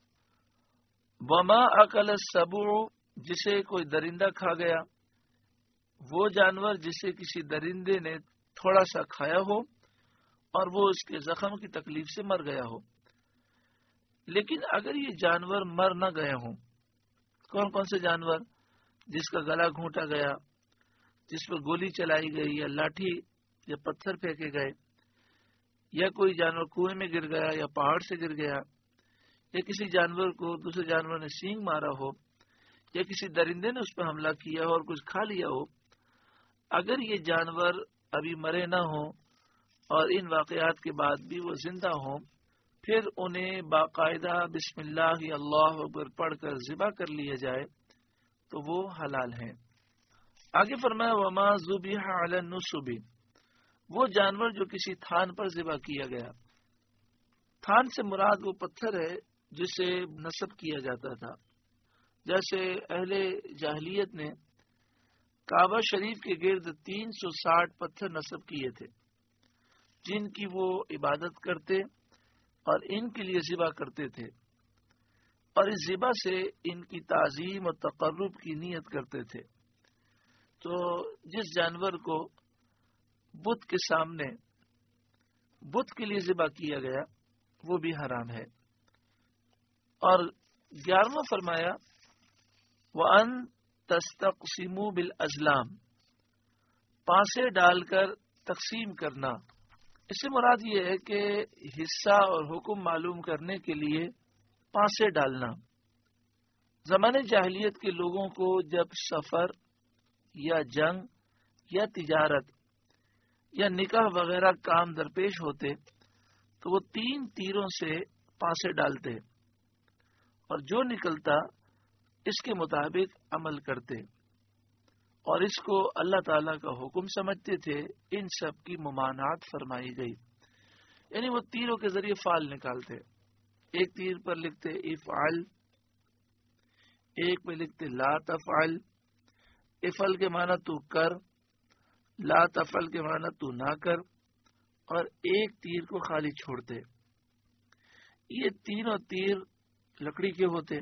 وما اکل السبع، جسے کوئی درندہ کھا گیا، وہ جانور جسے کسی درندے نے تھوڑا سا کھایا ہو اور وہ اس کے زخم کی تکلیف سے مر گیا ہو۔ لیکن اگر یہ جانور مر نہ گئے ہوں، کون کون سے جانور؟ جس کا گلا گھونٹا گیا، جس پر گولی چلائی گئی یا لاٹھی یا پتھر پھینکے گئے، یا کوئی جانور کنویں میں گر گیا یا پہاڑ سے گر گیا، یا کسی جانور کو دوسرے جانور نے سینگ مارا ہو، یا کسی درندے نے اس پر حملہ کیا ہو اور کچھ کھا لیا ہو۔ اگر یہ جانور ابھی مرے نہ ہوں اور ان واقعات کے بعد بھی وہ زندہ ہوں، پھر انہیں باقاعدہ بسم اللہ یا اللہ اکبر پڑھ کر ذبح کر لیا جائے تو وہ حلال ہیں۔ آگے فرمایا وما ذبح علی النصب، وہ جانور جو کسی تھان پر ذبح کیا گیا۔ تھان سے مراد وہ پتھر ہے جسے نصب کیا جاتا تھا، جیسے اہل جاہلیت نے کعبہ شریف کے گرد تین سو ساٹھ پتھر نصب کیے تھے، جن کی وہ عبادت کرتے اور ان کے لیے ذبح کرتے تھے، اور اس ذبح سے ان کی تعظیم اور تقرب کی نیت کرتے تھے۔ تو جس جانور کو بت کے سامنے بت کے لیے ذبح کیا گیا وہ بھی حرام ہے۔ اور گیارہواں فرمایا وَأَن تَسْتَقْسِمُوا بِالْأَزْلَامِ، پانسے ڈال کر تقسیم کرنا۔ اس سے مراد یہ ہے کہ حصہ اور حکم معلوم کرنے کے لیے پانسے ڈالنا۔ زمانے جاہلیت کے لوگوں کو جب سفر یا جنگ یا تجارت یا نکاح وغیرہ کام درپیش ہوتے تو وہ تین تیروں سے پانسے ڈالتے اور جو نکلتا اس کے مطابق عمل کرتے، اور اس کو اللہ تعالیٰ کا حکم سمجھتے تھے۔ ان سب کی ممانعت فرمائی گئی، یعنی وہ تیروں کے ذریعے فعل نکالتے۔ ایک تیر پر لکھتے افعل، ایک پہ لکھتے لا تفعل۔ افعل کے معنی تو کر، لا تفعل کے معنی تو نہ کر، اور ایک تیر کو خالی چھوڑتے۔ یہ تینوں تیر لکڑی کے ہوتے۔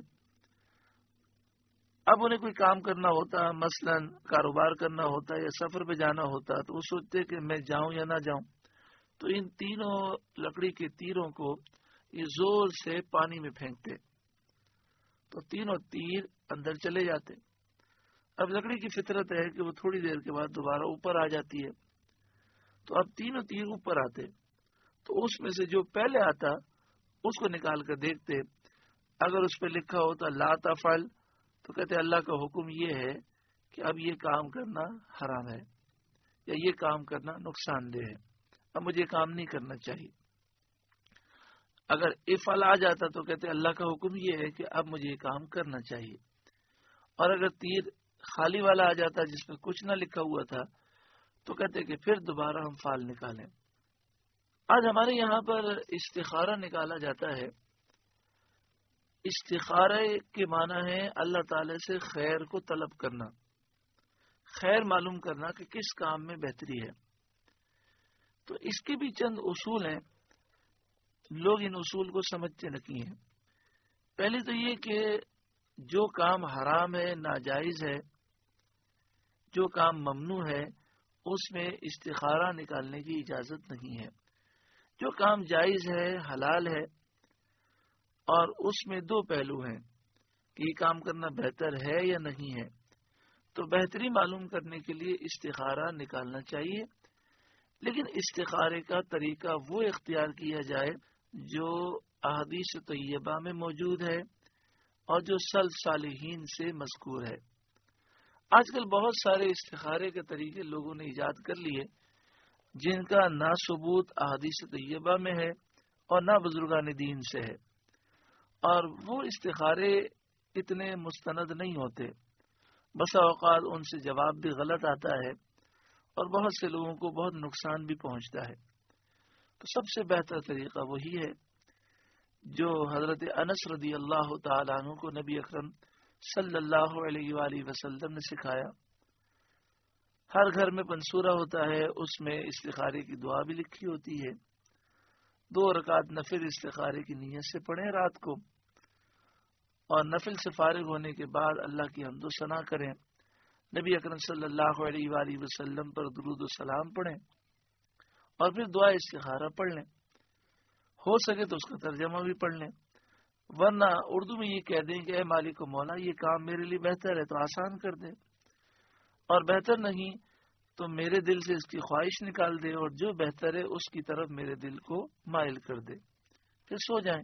اب انہیں کوئی کام کرنا ہوتا، مثلا کاروبار کرنا ہوتا یا سفر پہ جانا ہوتا، تو وہ سوچتے کہ میں جاؤں یا نہ جاؤں، تو ان تینوں لکڑی کے تیروں کو یہ زور سے پانی میں پھینکتے تو تینوں تیر اندر چلے جاتے۔ اب لکڑی کی فطرت ہے کہ وہ تھوڑی دیر کے بعد دوبارہ اوپر آ جاتی ہے، تو اب تینوں تیر اوپر آتے تو اس میں سے جو پہلے آتا اس کو نکال کر دیکھتے، اگر اس پہ لکھا ہوتا لا تفعل تو کہتے اللہ کا حکم یہ ہے کہ اب یہ کام کرنا حرام ہے یا یہ کام کرنا نقصان دہ ہے، اب مجھے کام نہیں کرنا چاہیے۔ اگر افعل آ جاتا تو کہتے اللہ کا حکم یہ ہے کہ اب مجھے یہ کام کرنا چاہیے، اور اگر تیر خالی والا آ جاتا جس میں کچھ نہ لکھا ہوا تھا تو کہتے کہ پھر دوبارہ ہم فعل نکالیں۔ آج ہمارے یہاں پر استخارہ نکالا جاتا ہے۔ استخارے کے معنی ہے اللہ تعالی سے خیر کو طلب کرنا، خیر معلوم کرنا کہ کس کام میں بہتری ہے۔ تو اس کے بھی چند اصول ہیں، لوگ ان اصول کو سمجھتے نہیں ہیں۔ پہلے تو یہ کہ جو کام حرام ہے، ناجائز ہے، جو کام ممنوع ہے، اس میں استخارہ نکالنے کی اجازت نہیں ہے۔ جو کام جائز ہے، حلال ہے، اور اس میں دو پہلو ہیں کہ یہ کام کرنا بہتر ہے یا نہیں ہے، تو بہتری معلوم کرنے کے لیے استخارہ نکالنا چاہیے، لیکن استخارے کا طریقہ وہ اختیار کیا جائے جو احادیث طیبہ میں موجود ہے اور جو سلف صالحین سے مذکور ہے۔ آج کل بہت سارے استخارے کے طریقے لوگوں نے ایجاد کر لیے جن کا نہ ثبوت احادیث طیبہ میں ہے اور نہ بزرگان دین سے ہے، اور وہ استخارے اتنے مستند نہیں ہوتے، بسا اوقات ان سے جواب بھی غلط آتا ہے اور بہت سے لوگوں کو بہت نقصان بھی پہنچتا ہے۔ تو سب سے بہتر طریقہ وہی ہے جو حضرت انس رضی اللہ تعالیٰ عنہ کو نبی اکرم صلی اللہ علیہ وآلہ وسلم نے سکھایا۔ ہر گھر میں پنسورا ہوتا ہے، اس میں استخارے کی دعا بھی لکھی ہوتی ہے۔ دو رکعت نفل استخارے کی نیت سے پڑھیں رات کو، اور نفل سے فارغ ہونے کے بعد اللہ کی حمد و ثنا کریں، نبی اکرم صلی اللہ علیہ وآلہ وسلم پر درود و سلام پڑھیں، اور پھر دعا استخارہ پڑھ لیں۔ ہو سکے تو اس کا ترجمہ بھی پڑھ لیں، ورنہ اردو میں یہ کہہ دیں کہ اے مالک و مولا یہ کام میرے لیے بہتر ہے تو آسان کر دے، اور بہتر نہیں تو میرے دل سے اس کی خواہش نکال دے، اور جو بہتر ہے اس کی طرف میرے دل کو مائل کر دے، پھر سو جائیں۔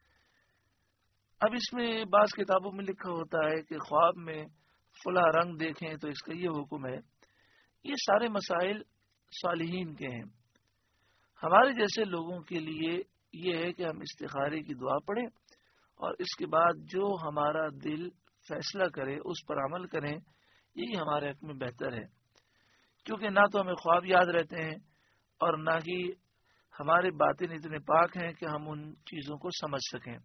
اب اس میں بعض کتابوں میں لکھا ہوتا ہے کہ خواب میں فلاں رنگ دیکھیں تو اس کا یہ حکم ہے۔ یہ سارے مسائل صالحین کے ہیں، ہمارے جیسے لوگوں کے لیے یہ ہے کہ ہم استخارے کی دعا پڑھیں اور اس کے بعد جو ہمارا دل فیصلہ کرے اس پر عمل کریں، یہی ہمارے حق میں بہتر ہے، کیونکہ نہ تو ہمیں خواب یاد رہتے ہیں اور نہ ہی ہمارے باطن اتنے پاک ہیں کہ ہم ان چیزوں کو سمجھ سکیں۔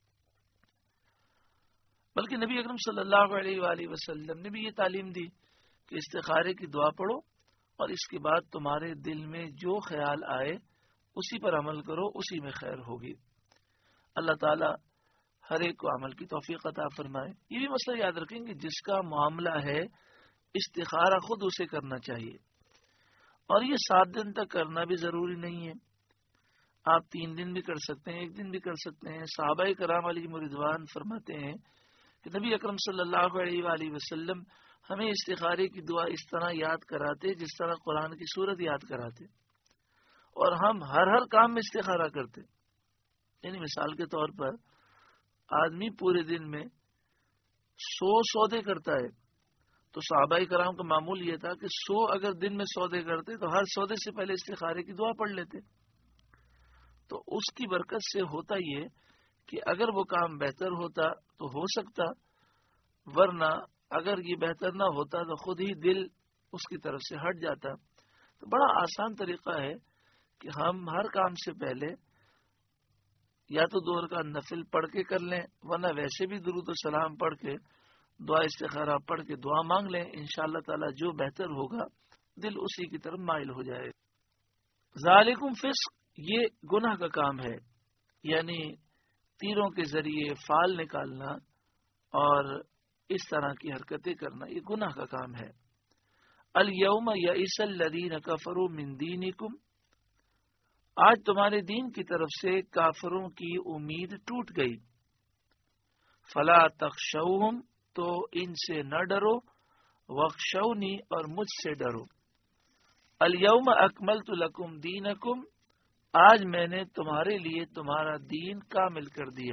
بلکہ نبی اکرم صلی اللہ علیہ وآلہ وسلم نے بھی یہ تعلیم دی کہ استخارے کی دعا پڑھو اور اس کے بعد تمہارے دل میں جو خیال آئے اسی پر عمل کرو، اسی میں خیر ہوگی۔ اللہ تعالی ہر ایک کو عمل کی توفیق عطا فرمائے۔ یہ بھی مسئلہ یاد رکھیں کہ جس کا معاملہ ہے استخارہ خود اسے کرنا چاہیے، اور یہ سات دن تک کرنا بھی ضروری نہیں ہے، آپ تین دن بھی کر سکتے ہیں، ایک دن بھی کر سکتے ہیں۔ صحابہ کرام علیہم رضوان فرماتے ہیں کہ نبی اکرم صلی اللہ علیہ وآلہ وسلم ہمیں استخارے کی دعا اس طرح یاد کراتے جس طرح قرآن کی سورت یاد کراتے، اور ہم ہر ہر کام میں استخارہ کرتے۔ یعنی مثال کے طور پر آدمی پورے دن میں سو سودے کرتا ہے، تو صحابہ کرام کا معمول یہ تھا کہ سو اگر دن میں سودے کرتے تو ہر سودے سے پہلے استخارے کی دعا پڑھ لیتے۔ تو اس کی برکت سے ہوتا یہ کہ اگر وہ کام بہتر ہوتا تو ہو سکتا، ورنہ اگر یہ بہتر نہ ہوتا تو خود ہی دل اس کی طرف سے ہٹ جاتا۔ تو بڑا آسان طریقہ ہے کہ ہم ہر کام سے پہلے یا تو دو رکعت نفل پڑھ کے کر لیں، ورنہ ویسے بھی درود و سلام پڑھ کے دعا استخارہ پڑھ کے دعا مانگ لیں، انشاءاللہ تعالی جو بہتر ہوگا دل اسی کی طرف مائل ہو جائے۔ ذالکم فسق، یہ گناہ کا کام ہے، یعنی تیروں کے ذریعے فال نکالنا اور اس طرح کی حرکتیں کرنا یہ گناہ کا کام ہے۔ الیوم یئس الذین کفروا من دینکم، آج تمہارے دین کی طرف سے کافروں کی امید ٹوٹ گئی۔ فلا تخشوہم، تو ان سے نہ ڈرو، واخشونی، اور مجھ سے ڈرو۔ الیوم اکملت لکم دینکم، آج میں نے تمہارے لیے تمہارا دین کامل کر دیا۔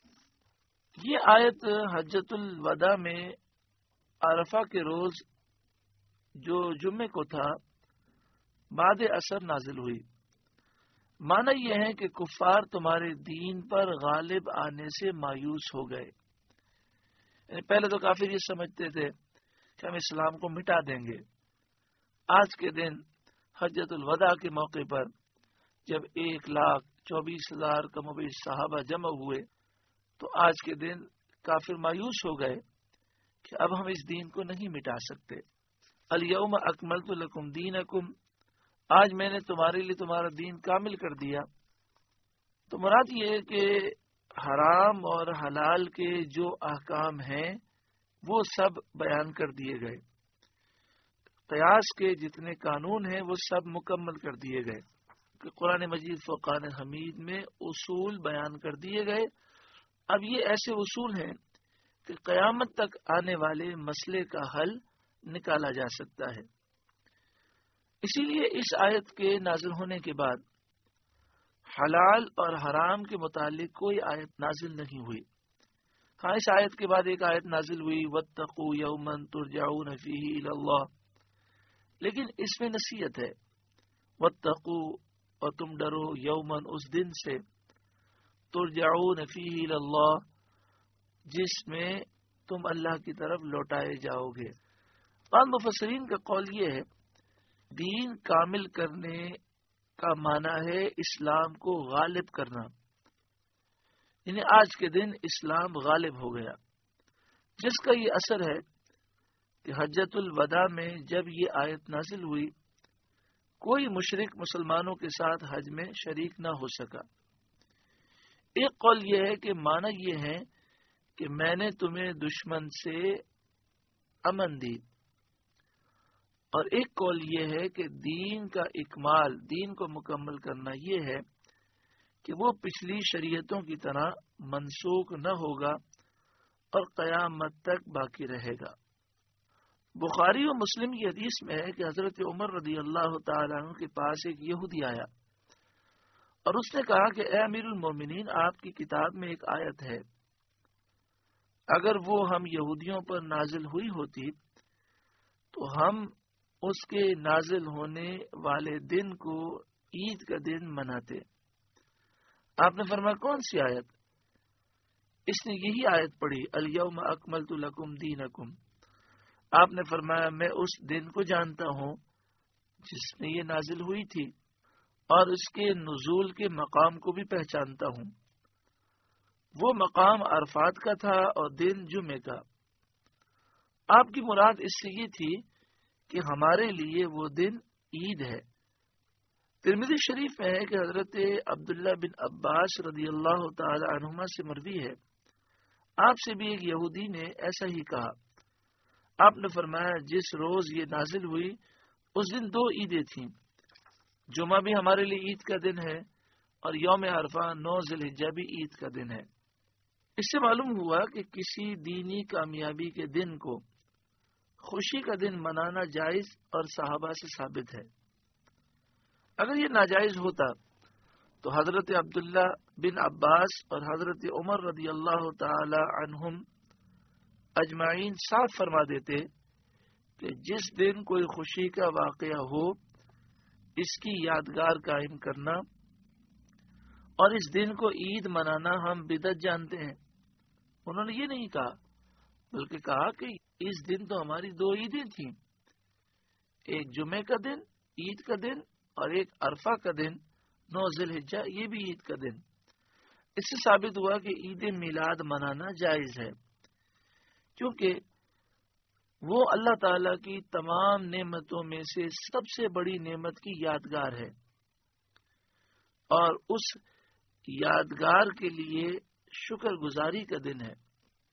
یہ آیت حجۃ الوداع میں عرفہ کے روز جو جمعے کو تھا بعد عصر نازل ہوئی۔ معنی یہ ہے کہ کفار تمہارے دین پر غالب آنے سے مایوس ہو گئے۔ یعنی پہلے تو کافر یہ سمجھتے تھے کہ ہم اسلام کو مٹا دیں گے۔ آج کے دن حجۃ الوداع کے موقع پر جب ایک لاکھ چوبیس ہزار کم و بیش صحابہ جمع ہوئے تو آج کے دن کافر مایوس ہو گئے کہ اب ہم اس دین کو نہیں مٹا سکتے۔ الیوم اکملت لکم دینکم، آج میں نے تمہارے لیے تمہارا دین کامل کر دیا۔ تو مراد یہ ہے کہ حرام اور حلال کے جو احکام ہیں وہ سب بیان کر دیے گئے، قیاس کے جتنے قانون ہیں وہ سب مکمل کر دیے گئے کہ قرآن مجید فرقان حمید میں اصول بیان کر دیے گئے۔ اب یہ ایسے اصول ہیں کہ قیامت تک آنے والے مسئلے کا حل نکالا جا سکتا ہے۔ اسی لیے اس آیت کے نازل ہونے کے بعد حلال اور حرام کے متعلق کوئی آیت نازل نہیں ہوئی۔ ہاں، اس آیت کے بعد ایک آیت نازل ہوئی وَاتَّقُوا يَوْمًا تُرْجَعُونَ فِيهِ إِلَى اللَّهِ، لیکن اس میں نصیحت ہے وَاتَّقُوا، اور تم ڈرو یومن، اس دن سے ترجعون فیہ الی اللہ، جس میں تم اللہ کی طرف لوٹائے جاؤ گے۔ بعض مفسرین کا قول یہ ہے دین کامل کرنے کا معنی ہے اسلام کو غالب کرنا، یعنی آج کے دن اسلام غالب ہو گیا، جس کا یہ اثر ہے کہ حجۃ الوداع میں جب یہ آیت نازل ہوئی کوئی مشرک مسلمانوں کے ساتھ حج میں شریک نہ ہو سکا۔ ایک قول یہ ہے کہ معنی یہ ہے کہ میں نے تمہیں دشمن سے امن دی، اور ایک قول یہ ہے کہ دین کا اکمال، دین کو مکمل کرنا یہ ہے کہ وہ پچھلی شریعتوں کی طرح منسوخ نہ ہوگا اور قیامت تک باقی رہے گا۔ بخاری و مسلم کی حدیث میں ہے کہ حضرت عمر رضی اللہ تعالیٰ عنہ کے پاس ایک یہودی آیا اور اس نے کہا کہ اے امیر المومنین، آپ کی کتاب میں ایک آیت ہے، اگر وہ ہم یہودیوں پر نازل ہوئی ہوتی تو ہم اس کے نازل ہونے والے دن کو عید کا دن مناتے۔ آپ نے فرمایا کون سی آیت؟ اس نے یہی آیت پڑھی الیوم اکملت لکم دینکم۔ آپ نے فرمایا میں اس دن کو جانتا ہوں جس میں یہ نازل ہوئی تھی اور اس کے نزول کے مقام کو بھی پہچانتا ہوں۔ وہ مقام عرفات کا تھا اور دن جمعے کا۔ آپ کی مراد اس سے یہ تھی کہ ہمارے لیے وہ دن عید ہے۔ ترمذی شریف میں ہے کہ حضرت عبداللہ بن عباس رضی اللہ تعالی عنہما سے مروی ہے، آپ سے بھی ایک یہودی نے ایسا ہی کہا۔ آپ نے فرمایا جس روز یہ نازل ہوئی اس دن دو عیدیں تھیں، جمعہ بھی ہمارے لیے عید کا دن ہے اور یوم عرفہ نو ذی الحجہ بھی عید کا دن ہے۔ اس سے معلوم ہوا کہ کسی دینی کامیابی کے دن کو خوشی کا دن منانا جائز اور صحابہ سے ثابت ہے۔ اگر یہ ناجائز ہوتا تو حضرت عبداللہ بن عباس اور حضرت عمر رضی اللہ تعالی عنہم اجمعین صاف فرما دیتے کہ جس دن کوئی خوشی کا واقعہ ہو اس کی یادگار قائم کرنا اور اس دن کو عید منانا ہم بدعت جانتے ہیں۔ انہوں نے یہ نہیں کہا بلکہ کہا کہ اس دن تو ہماری دو عیدیں تھیں، ایک جمعے کا دن عید کا دن اور ایک عرفہ کا دن نو ذی الحجہ یہ بھی عید کا دن۔ اس سے ثابت ہوا کہ عید میلاد منانا جائز ہے، کیونکہ وہ اللہ تعالی کی تمام نعمتوں میں سے سب سے بڑی نعمت کی یادگار ہے اور اس یادگار کے لیے شکر گزاری کا دن ہے۔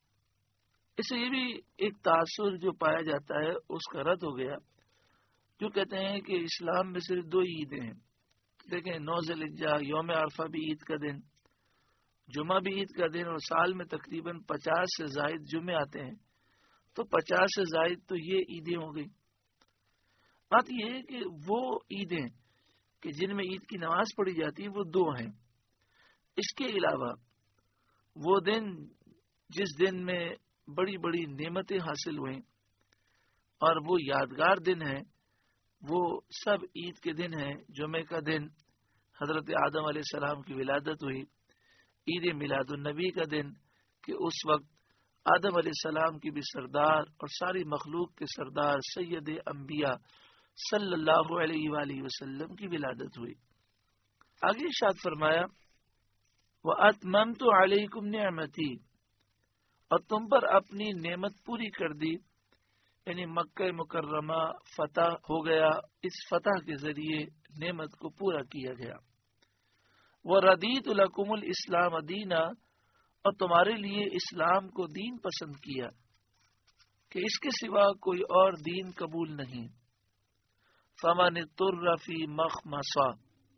اس سے یہ بھی ایک تاثر جو پایا جاتا ہے اس کا رد ہو گیا، جو کہتے ہیں کہ اسلام میں صرف دو عیدیں ہیں۔ دیکھیں نو ذی الحجہ یوم عرفہ بھی عید کا دن، جمعہ بھی عید کا دن، اور سال میں تقریباً پچاس سے زائد جمعے آتے ہیں، تو پچاس سے زائد تو یہ عیدیں ہو گئی۔ بات یہ ہے کہ وہ عیدیں کہ جن میں عید کی نماز پڑھی جاتی ہے وہ دو ہیں۔ اس کے علاوہ وہ دن جس دن میں بڑی بڑی نعمتیں حاصل ہوئیں اور وہ یادگار دن ہیں، وہ سب عید کے دن ہیں۔ جمعے کا دن حضرت آدم علیہ السلام کی ولادت ہوئی، عید میلاد النبی کا دن کہ اس وقت آدم علیہ السلام کی بھی سردار اور ساری مخلوق کے سردار سید انبیاء صلی اللہ علیہ وآلہ وسلم کی ولادت ہوئی۔ آگے ارشاد فرمایا وَأَتْمَمْتُ عَلَيْكُمْ نِعْمَتِي، اور تم پر اپنی نعمت پوری کر دی، یعنی مکہ مکرمہ فتح ہو گیا، اس فتح کے ذریعے نعمت کو پورا کیا گیا۔ وَرَضِيتُ لَكُمُ الْإِسْلَامَ دِينًا، اور تمہارے لیے اسلام کو دین پسند کیا کہ اس کے سوا کوئی اور دین قبول نہیں۔ فَمَنِ اضْطُرَّ فِي مَخْمَصَةٍ،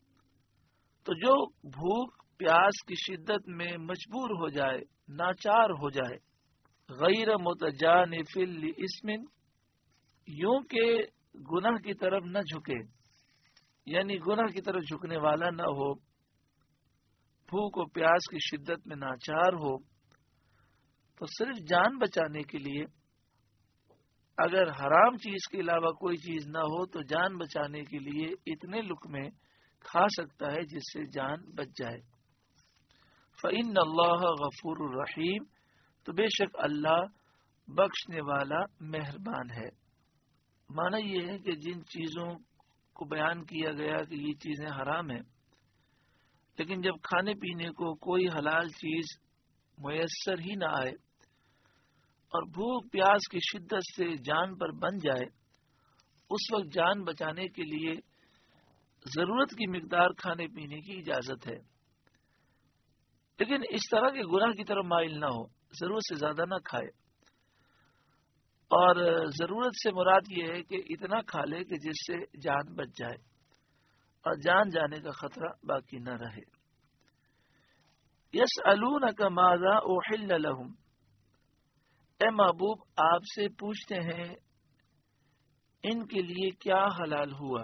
تو جو بھوک پیاس کی شدت میں مجبور ہو جائے، ناچار ہو جائے، غیر متجانف لاسم، یوں کہ گناہ کی طرف نہ جھکے، یعنی گناہ کی طرف جھکنے والا نہ ہو، بھوک و پیاس کی شدت میں ناچار ہو، تو صرف جان بچانے کے لیے اگر حرام چیز کے علاوہ کوئی چیز نہ ہو تو جان بچانے کے لیے اتنے لقمے کھا سکتا ہے جس سے جان بچ جائے۔ فَإِنَّ اللَّهَ غَفُورٌ الرحیم، تو بے شک اللہ بخشنے والا مہربان ہے۔ معنی یہ ہے کہ جن چیزوں کو بیان کیا گیا کہ یہ چیزیں حرام ہیں، لیکن جب کھانے پینے کو کوئی حلال چیز میسر ہی نہ آئے اور بھوک پیاس کی شدت سے جان پر بن جائے، اس وقت جان بچانے کے لیے ضرورت کی مقدار کھانے پینے کی اجازت ہے، لیکن اس طرح کے گناہ کی طرف مائل نہ ہو، ضرورت سے زیادہ نہ کھائے، اور ضرورت سے مراد یہ ہے کہ اتنا کھا لے کہ جس سے جان بچ جائے اور جان جانے کا خطرہ باقی نہ رہے۔ یسألونک ماذا احل لہم، اے محبوب آپ سے پوچھتے ہیں ان کے لیے کیا حلال ہوا۔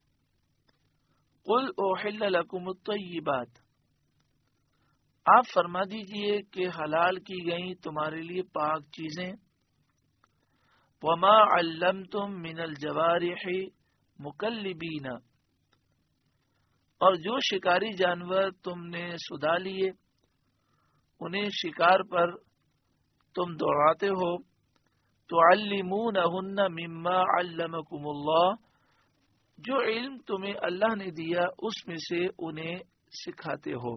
قل احل لکم الطیبات، آپ فرما دیجئے کہ حلال کی گئیں تمہارے لیے پاک چیزیں۔ وما علمتم من الجوارح مکلبین، اور جو شکاری جانور تم نے سدا لیے انہیں شکار پر تم دوڑاتے ہو، تعلمونہن مما علمکم اللہ، جو علم تمہیں اللہ نے دیا اس میں سے انہیں سکھاتے ہو۔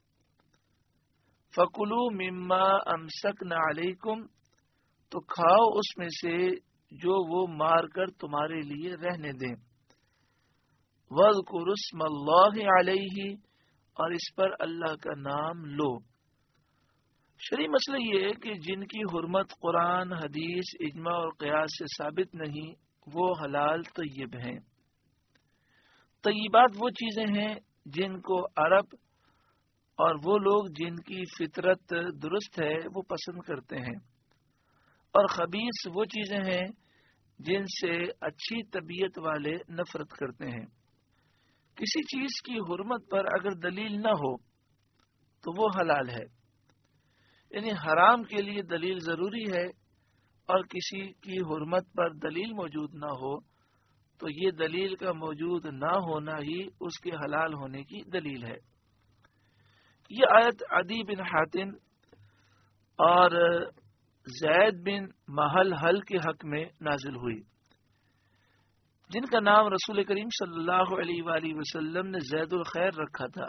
فَكُلُوا مِمَّا أَمْسَكْنَا عَلَيْكُمْ، تو کھاؤ اس میں سے جو وہ مار کر تمہارے لیے رہنے دیں۔ وَاذْكُرُوا اسْمَ اللَّهِ عَلَيْهِ، اور اس پر اللہ کا نام لو۔ شرعی مسئلہ یہ ہے کہ جن کی حرمت قرآن، حدیث، اجماع اور قیاس سے ثابت نہیں وہ حلال طیب ہیں۔ طیبات وہ چیزیں ہیں جن کو عرب اور وہ لوگ جن کی فطرت درست ہے وہ پسند کرتے ہیں، اور خبیث وہ چیزیں ہیں جن سے اچھی طبیعت والے نفرت کرتے ہیں۔ کسی چیز کی حرمت پر اگر دلیل نہ ہو تو وہ حلال ہے، یعنی حرام کے لیے دلیل ضروری ہے، اور کسی کی حرمت پر دلیل موجود نہ ہو تو یہ دلیل کا موجود نہ ہونا ہی اس کے حلال ہونے کی دلیل ہے۔ یہ آیت عدی بن حاتم اور زید بن محل حل کے حق میں نازل ہوئی، جن کا نام رسول کریم صلی اللہ علیہ وآلہ وسلم نے زید الخیر رکھا تھا۔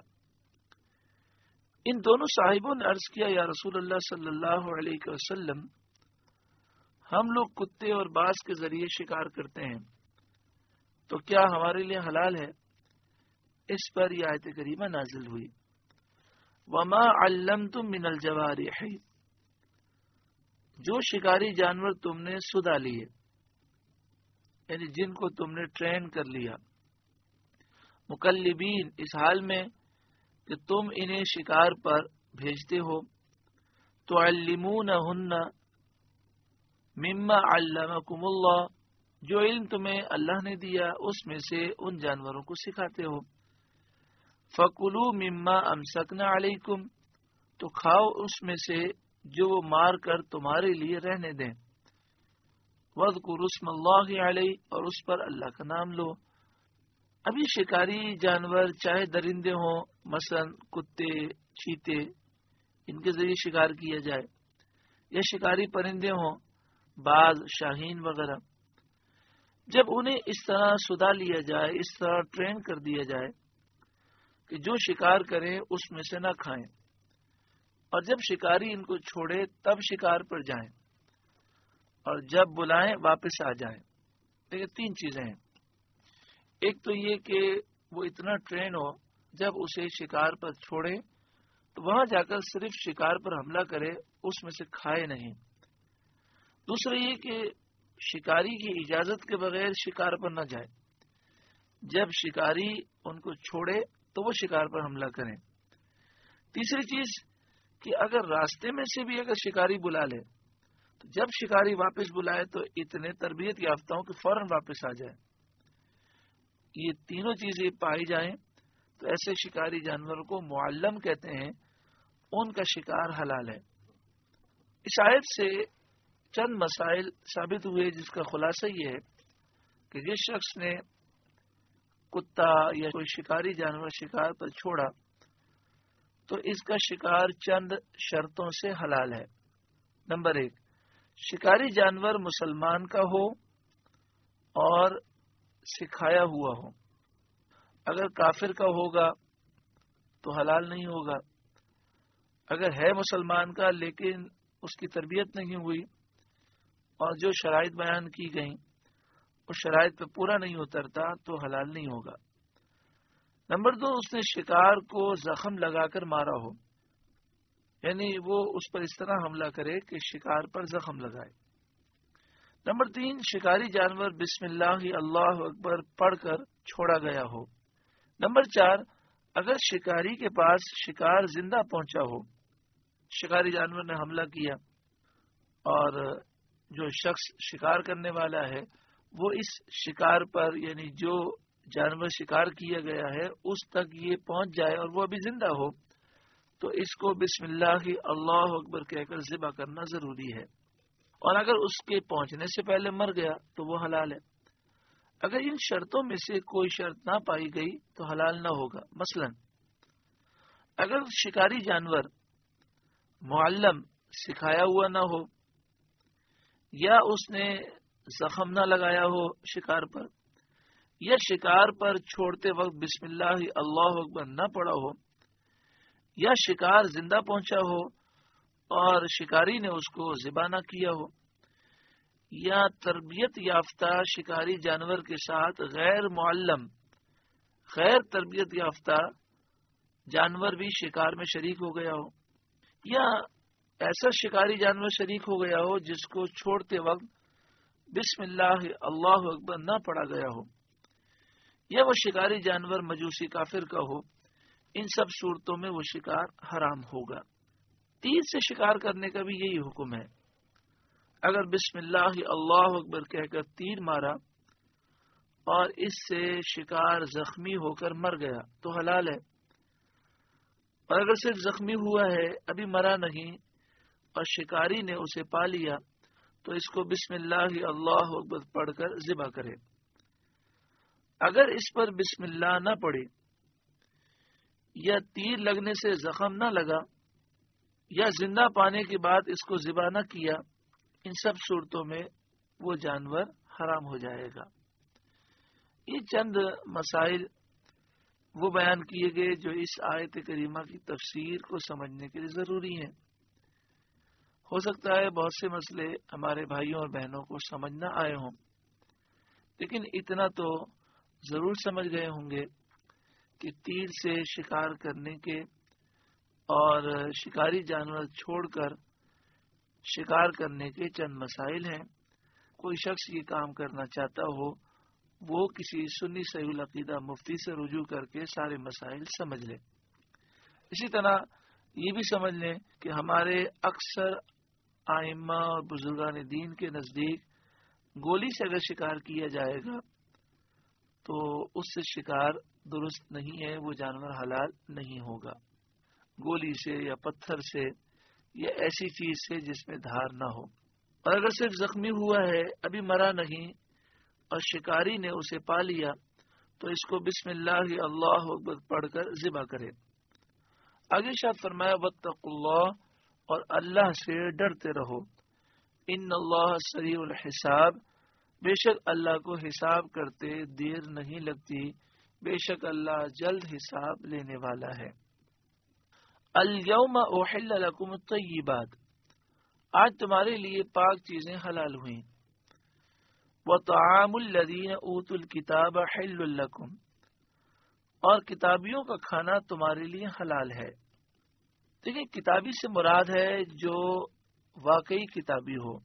ان دونوں صاحبوں نے عرض کیا، یا رسول اللہ صلی اللہ علیہ وسلم، ہم لوگ کتے اور باز کے ذریعے شکار کرتے ہیں تو کیا ہمارے لیے حلال ہے؟ اس پر یہ آیت کریمہ نازل ہوئی، وما علمتم من الجوارح، جو شکاری جانور تم نے سدا لیے، یعنی جن کو تم نے ٹرین کر لیا، مکلبین، اس حال میں کہ تم انہیں شکار پر بھیجتے ہو، تعلمونہن مما علمکم اللہ، جو علم تمہیں اللہ نے دیا اس میں سے ان جانوروں کو سکھاتے ہو۔ فَكُلُوا مِمَّا أَمْسَكْنَا عَلَيْكُمْ، تو کھاؤ اس میں سے جو وہ مار کر تمہارے لیے رہنے دیں، وَاذْكُرُوا اسْمَ اللَّهِ عَلَيْهِ، اور اس پر اللہ کا نام لو۔ ابھی شکاری جانور چاہے درندے ہوں، مثلا کتے، چیتے، ان کے ذریعے شکار کیا جائے، یا شکاری پرندے ہوں، باز، شاہین وغیرہ، جب انہیں اس طرح سدا لیا جائے، اس طرح ٹرین کر دیا جائے کہ جو شکار کریں اس میں سے نہ کھائیں، اور جب شکاری ان کو چھوڑے تب شکار پر جائیں، اور جب بلائیں واپس آ جائیں۔ لیکن تین چیزیں ہیں، ایک تو یہ کہ وہ اتنا ٹرین ہو، جب اسے شکار پر چھوڑے تو وہاں جا کر صرف شکار پر حملہ کرے، اس میں سے کھائے نہیں۔ دوسرا یہ کہ شکاری کی اجازت کے بغیر شکار پر نہ جائے، جب شکاری ان کو چھوڑے تو وہ شکار پر حملہ کریں۔ تیسری چیز کہ اگر راستے میں سے بھی اگر شکاری بلا لے تو جب شکاری واپس بلائے تو اتنے تربیت یافتہ ہوں کہ فوراً واپس آ جائے۔ یہ تینوں چیزیں پائی جائیں تو ایسے شکاری جانوروں کو معلم کہتے ہیں، ان کا شکار حلال ہے۔ اس آیت سے چند مسائل ثابت ہوئے، جس کا خلاصہ یہ ہے کہ جس شخص نے کتا یا کوئی شکاری جانور شکار پر چھوڑا تو اس کا شکار چند شرطوں سے حلال ہے۔ نمبر ایک، شکاری جانور مسلمان کا ہو اور سکھایا ہوا ہو۔ اگر کافر کا ہوگا تو حلال نہیں ہوگا۔ اگر ہے مسلمان کا لیکن اس کی تربیت نہیں ہوئی اور جو شرائط بیان کی گئیں اس شرائط پہ پورا نہیں اترتا تو حلال نہیں ہوگا۔ نمبر دو، اس نے شکار کو زخم لگا کر مارا ہو، یعنی وہ اس پر اس طرح حملہ کرے کہ شکار پر زخم لگائے۔ نمبر تین، شکاری جانور بسم اللہ اللہ اکبر پڑھ کر چھوڑا گیا ہو۔ نمبر چار، اگر شکاری کے پاس شکار زندہ پہنچا ہو، شکاری جانور نے حملہ کیا اور جو شخص شکار کرنے والا ہے وہ اس شکار پر، یعنی جو جانور شکار کیا گیا ہے اس تک یہ پہنچ جائے اور وہ ابھی زندہ ہو، تو اس کو بسم اللہ اللہ اکبر کہہ کر ذبح کرنا ضروری ہے۔ اور اگر اس کے پہنچنے سے پہلے مر گیا تو وہ حلال ہے۔ اگر ان شرطوں میں سے کوئی شرط نہ پائی گئی تو حلال نہ ہوگا۔ مثلا اگر شکاری جانور معلم سکھایا ہوا نہ ہو، یا اس نے زخم نہ لگایا ہو شکار پر، یا شکار پر چھوڑتے وقت بسم اللہ اللہ اکبر نہ پڑا ہو، یا شکار زندہ پہنچا ہو اور شکاری نے اس کو ذبح نہ کیا ہو، یا تربیت یافتہ شکاری جانور کے ساتھ غیر معلم غیر تربیت یافتہ جانور بھی شکار میں شریک ہو گیا ہو، یا ایسا شکاری جانور شریک ہو گیا ہو جس کو چھوڑتے وقت بسم اللہ اللہ اکبر نہ پڑا گیا ہو، یا وہ شکاری جانور مجوسی کافر کا ہو، ان سب صورتوں میں وہ شکار حرام ہوگا۔ تیر سے شکار کرنے کا بھی یہی حکم ہے۔ اگر بسم اللہ اللہ اکبر کہہ کر تیر مارا اور اس سے شکار زخمی ہو کر مر گیا تو حلال ہے، اور اگر صرف زخمی ہوا ہے ابھی مرا نہیں اور شکاری نے اسے پا لیا تو اس کو بسم اللہ اللہ اکبر پڑھ کر ذبح کرے۔ اگر اس پر بسم اللہ نہ پڑے یا تیر لگنے سے زخم نہ لگا یا زندہ پانے کے بعد اس کو ذبح نہ کیا، ان سب صورتوں میں وہ جانور حرام ہو جائے گا۔ یہ چند مسائل وہ بیان کیے گئے جو اس آیت کریمہ کی تفسیر کو سمجھنے کے لیے ضروری ہیں۔ ہو سکتا ہے بہت سے مسئلے ہمارے بھائیوں اور بہنوں کو سمجھ نہ آئے ہوں، لیکن اتنا تو ضرور سمجھ گئے ہوں گے کہ تیر سے شکار کرنے کے اور شکاری جانور چھوڑ کر شکار کرنے کے چند مسائل ہیں۔ کوئی شخص یہ کام کرنا چاہتا ہو وہ کسی سنی صحیح العقیدہ مفتی سے رجوع کر کے سارے مسائل سمجھ لے۔ اسی طرح یہ بھی سمجھ لیں کہ ہمارے اکثر آئمہ اور بزرگان دین کے نزدیک گولی سے اگر شکار کیا جائے گا تو اس سے شکار درست نہیں ہے، وہ جانور حلال نہیں ہوگا، گولی سے یا پتھر سے یا ایسی چیز سے جس میں دھار نہ ہو۔ اور اگر صرف زخمی ہوا ہے، ابھی مرا نہیں، اور شکاری نے اسے پا لیا، تو اس کو بسم اللہ اللہ اکبر پڑھ کر ذبح کرے۔ آگے ارشاد فرمایا واتقوا اللہ، اور اللہ سے ڈرتے رہو، ان اللہ سریع الحساب، بے شک اللہ کو حساب کرتے دیر نہیں لگتی، بے شک اللہ جلد حساب لینے والا ہے۔ الیوم احل لکم الطیبات، آج تمہارے لیے پاک چیزیں حلال ہوئیں۔ وطعام الذین اوتوا الکتاب حل لکم، اور کتابیوں کا کھانا تمہارے لیے حلال ہے۔ دیکھیں، کتابی سے مراد ہے جو واقعی کتابی ہو،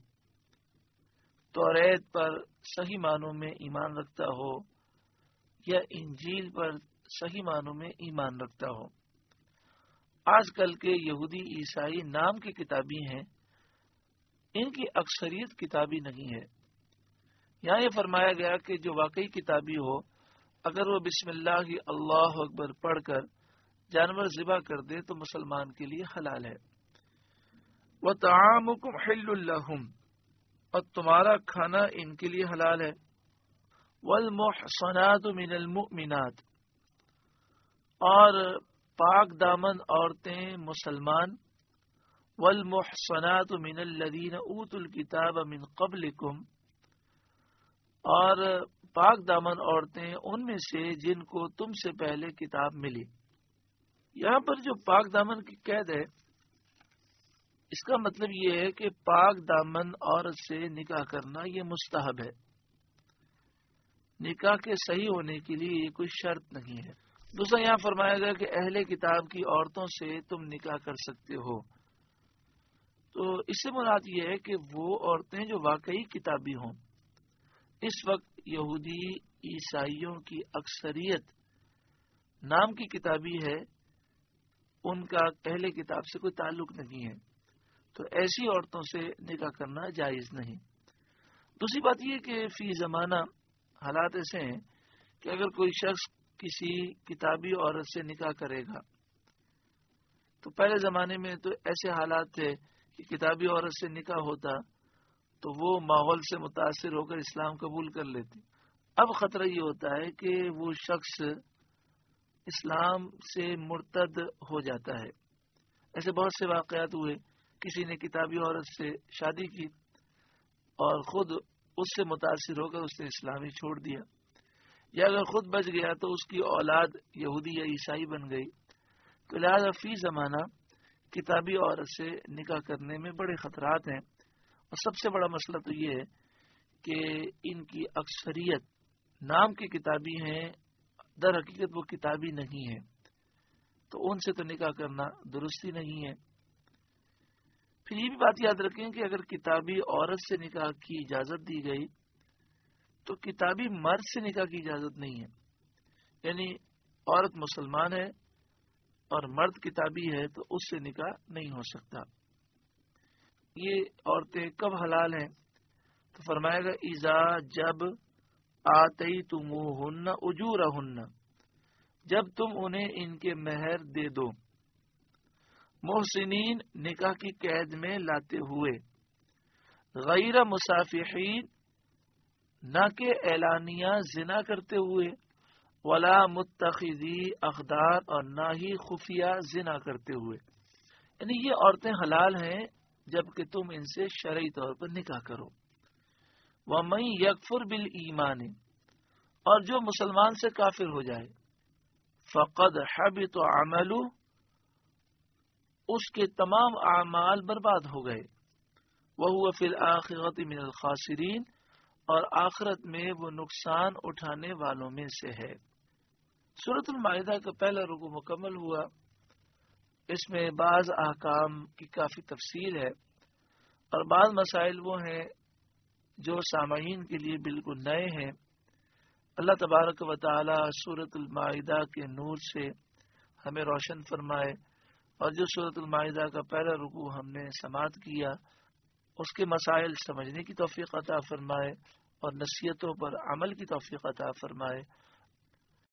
توریت پر صحیح معنوں میں ایمان رکھتا ہو یا انجیل پر صحیح معنوں میں ایمان رکھتا ہو۔ آج کل کے یہودی عیسائی نام کے کتابی ہیں، ان کی اکثریت کتابی نہیں ہے۔ یہاں یہ فرمایا گیا کہ جو واقعی کتابی ہو، اگر وہ بسم اللہ اللہ اکبر پڑھ کر جانور ذبح کر دے تو مسلمان کے لیے حلال ہے۔ وَطَعَامُكُمْ حِلٌّ لَهُمْ، اور تمہارا کھانا ان کے لیے حلال ہے۔ وَالْمُحْصَنَاتُ مِنَ الْمُؤْمِنَاتِ، اور پاک دامن عورتیں مسلمان، وَالْمُحْصَنَاتُ مِنَ الَّذِينَ أُوتُوا الْكِتَابَ مِنْ قَبْلِكُمْ، اور پاک دامن عورتیں ان میں سے جن کو تم سے پہلے کتاب ملی۔ یہاں پر جو پاک دامن کی قید ہے، اس کا مطلب یہ ہے کہ پاک دامن عورت سے نکاح کرنا یہ مستحب ہے، نکاح کے صحیح ہونے کے لیے یہ کوئی شرط نہیں ہے۔ دوسرا یہاں فرمایا گیا کہ اہل کتاب کی عورتوں سے تم نکاح کر سکتے ہو، تو اس سے مراد یہ ہے کہ وہ عورتیں جو واقعی کتابی ہوں۔ اس وقت یہودی عیسائیوں کی اکثریت نام کی کتابی ہے، ان کا اہل کتاب سے کوئی تعلق نہیں ہے، تو ایسی عورتوں سے نکاح کرنا جائز نہیں۔ دوسری بات یہ کہ فی زمانہ حالات ایسے ہیں کہ اگر کوئی شخص کسی کتابی عورت سے نکاح کرے گا، تو پہلے زمانے میں تو ایسے حالات تھے کہ کتابی عورت سے نکاح ہوتا تو وہ ماحول سے متاثر ہو کر اسلام قبول کر لیتی۔ اب خطرہ یہ ہوتا ہے کہ وہ شخص اسلام سے مرتد ہو جاتا ہے۔ ایسے بہت سے واقعات ہوئے، کسی نے کتابی عورت سے شادی کی اور خود اس سے متاثر ہو کر اس نے اسلامی چھوڑ دیا، یا اگر خود بچ گیا تو اس کی اولاد یہودی یا عیسائی بن گئی۔ تو لہذا فی زمانہ کتابی عورت سے نکاح کرنے میں بڑے خطرات ہیں، اور سب سے بڑا مسئلہ تو یہ ہے کہ ان کی اکثریت نام کی کتابی ہیں، در حقیقت وہ کتابی نہیں ہے، تو ان سے تو نکاح کرنا درستی نہیں ہے۔ پھر یہ بھی بات یاد رکھیں کہ اگر کتابی عورت سے نکاح کی اجازت دی گئی تو کتابی مرد سے نکاح کی اجازت نہیں ہے، یعنی عورت مسلمان ہے اور مرد کتابی ہے تو اس سے نکاح نہیں ہو سکتا۔ یہ عورتیں کب حلال ہیں؟ تو فرمائے گا اذا جب آتیتموہن اجورہن، جب تم انہیں ان کے مہر دے دو، محسنین نکاح کی قید میں لاتے ہوئے، غیر مسافحین نہ کہ اعلانیہ زنا کرتے ہوئے، ولا متخذی اخدار اور نہ ہی خفیہ زنا کرتے ہوئے، یعنی یہ عورتیں حلال ہیں جبکہ تم ان سے شرعی طور پر نکاح کرو۔ وَمَن يَكْفُرْ بِالْإِيمَانِ، اور جو مسلمان سے کافر ہو جائے، فَقَدْ حَبِطَ عَمَلُهُ، اس کے تمام اعمال برباد ہو گئے، وَهُوَ فِي الْآخِرَةِ مِنَ الْخَاسِرِينَ، اور آخرت میں وہ نقصان اٹھانے والوں میں سے ہے۔ سورۃ المائدہ کا پہلا رکوع مکمل ہوا، اس میں بعض احکام کی کافی تفصیل ہے، اور بعض مسائل وہ ہیں جو سامعین کے لیے بالکل نئے ہیں۔ اللہ تبارک و تعالی سورۃ المائدہ کے نور سے ہمیں روشن فرمائے، اور جو سورۃ المائدہ کا پہلا رکوع ہم نے سماعت کیا اس کے مسائل سمجھنے کی توفیق عطا فرمائے، اور نصیحتوں پر عمل کی توفیق عطا فرمائے۔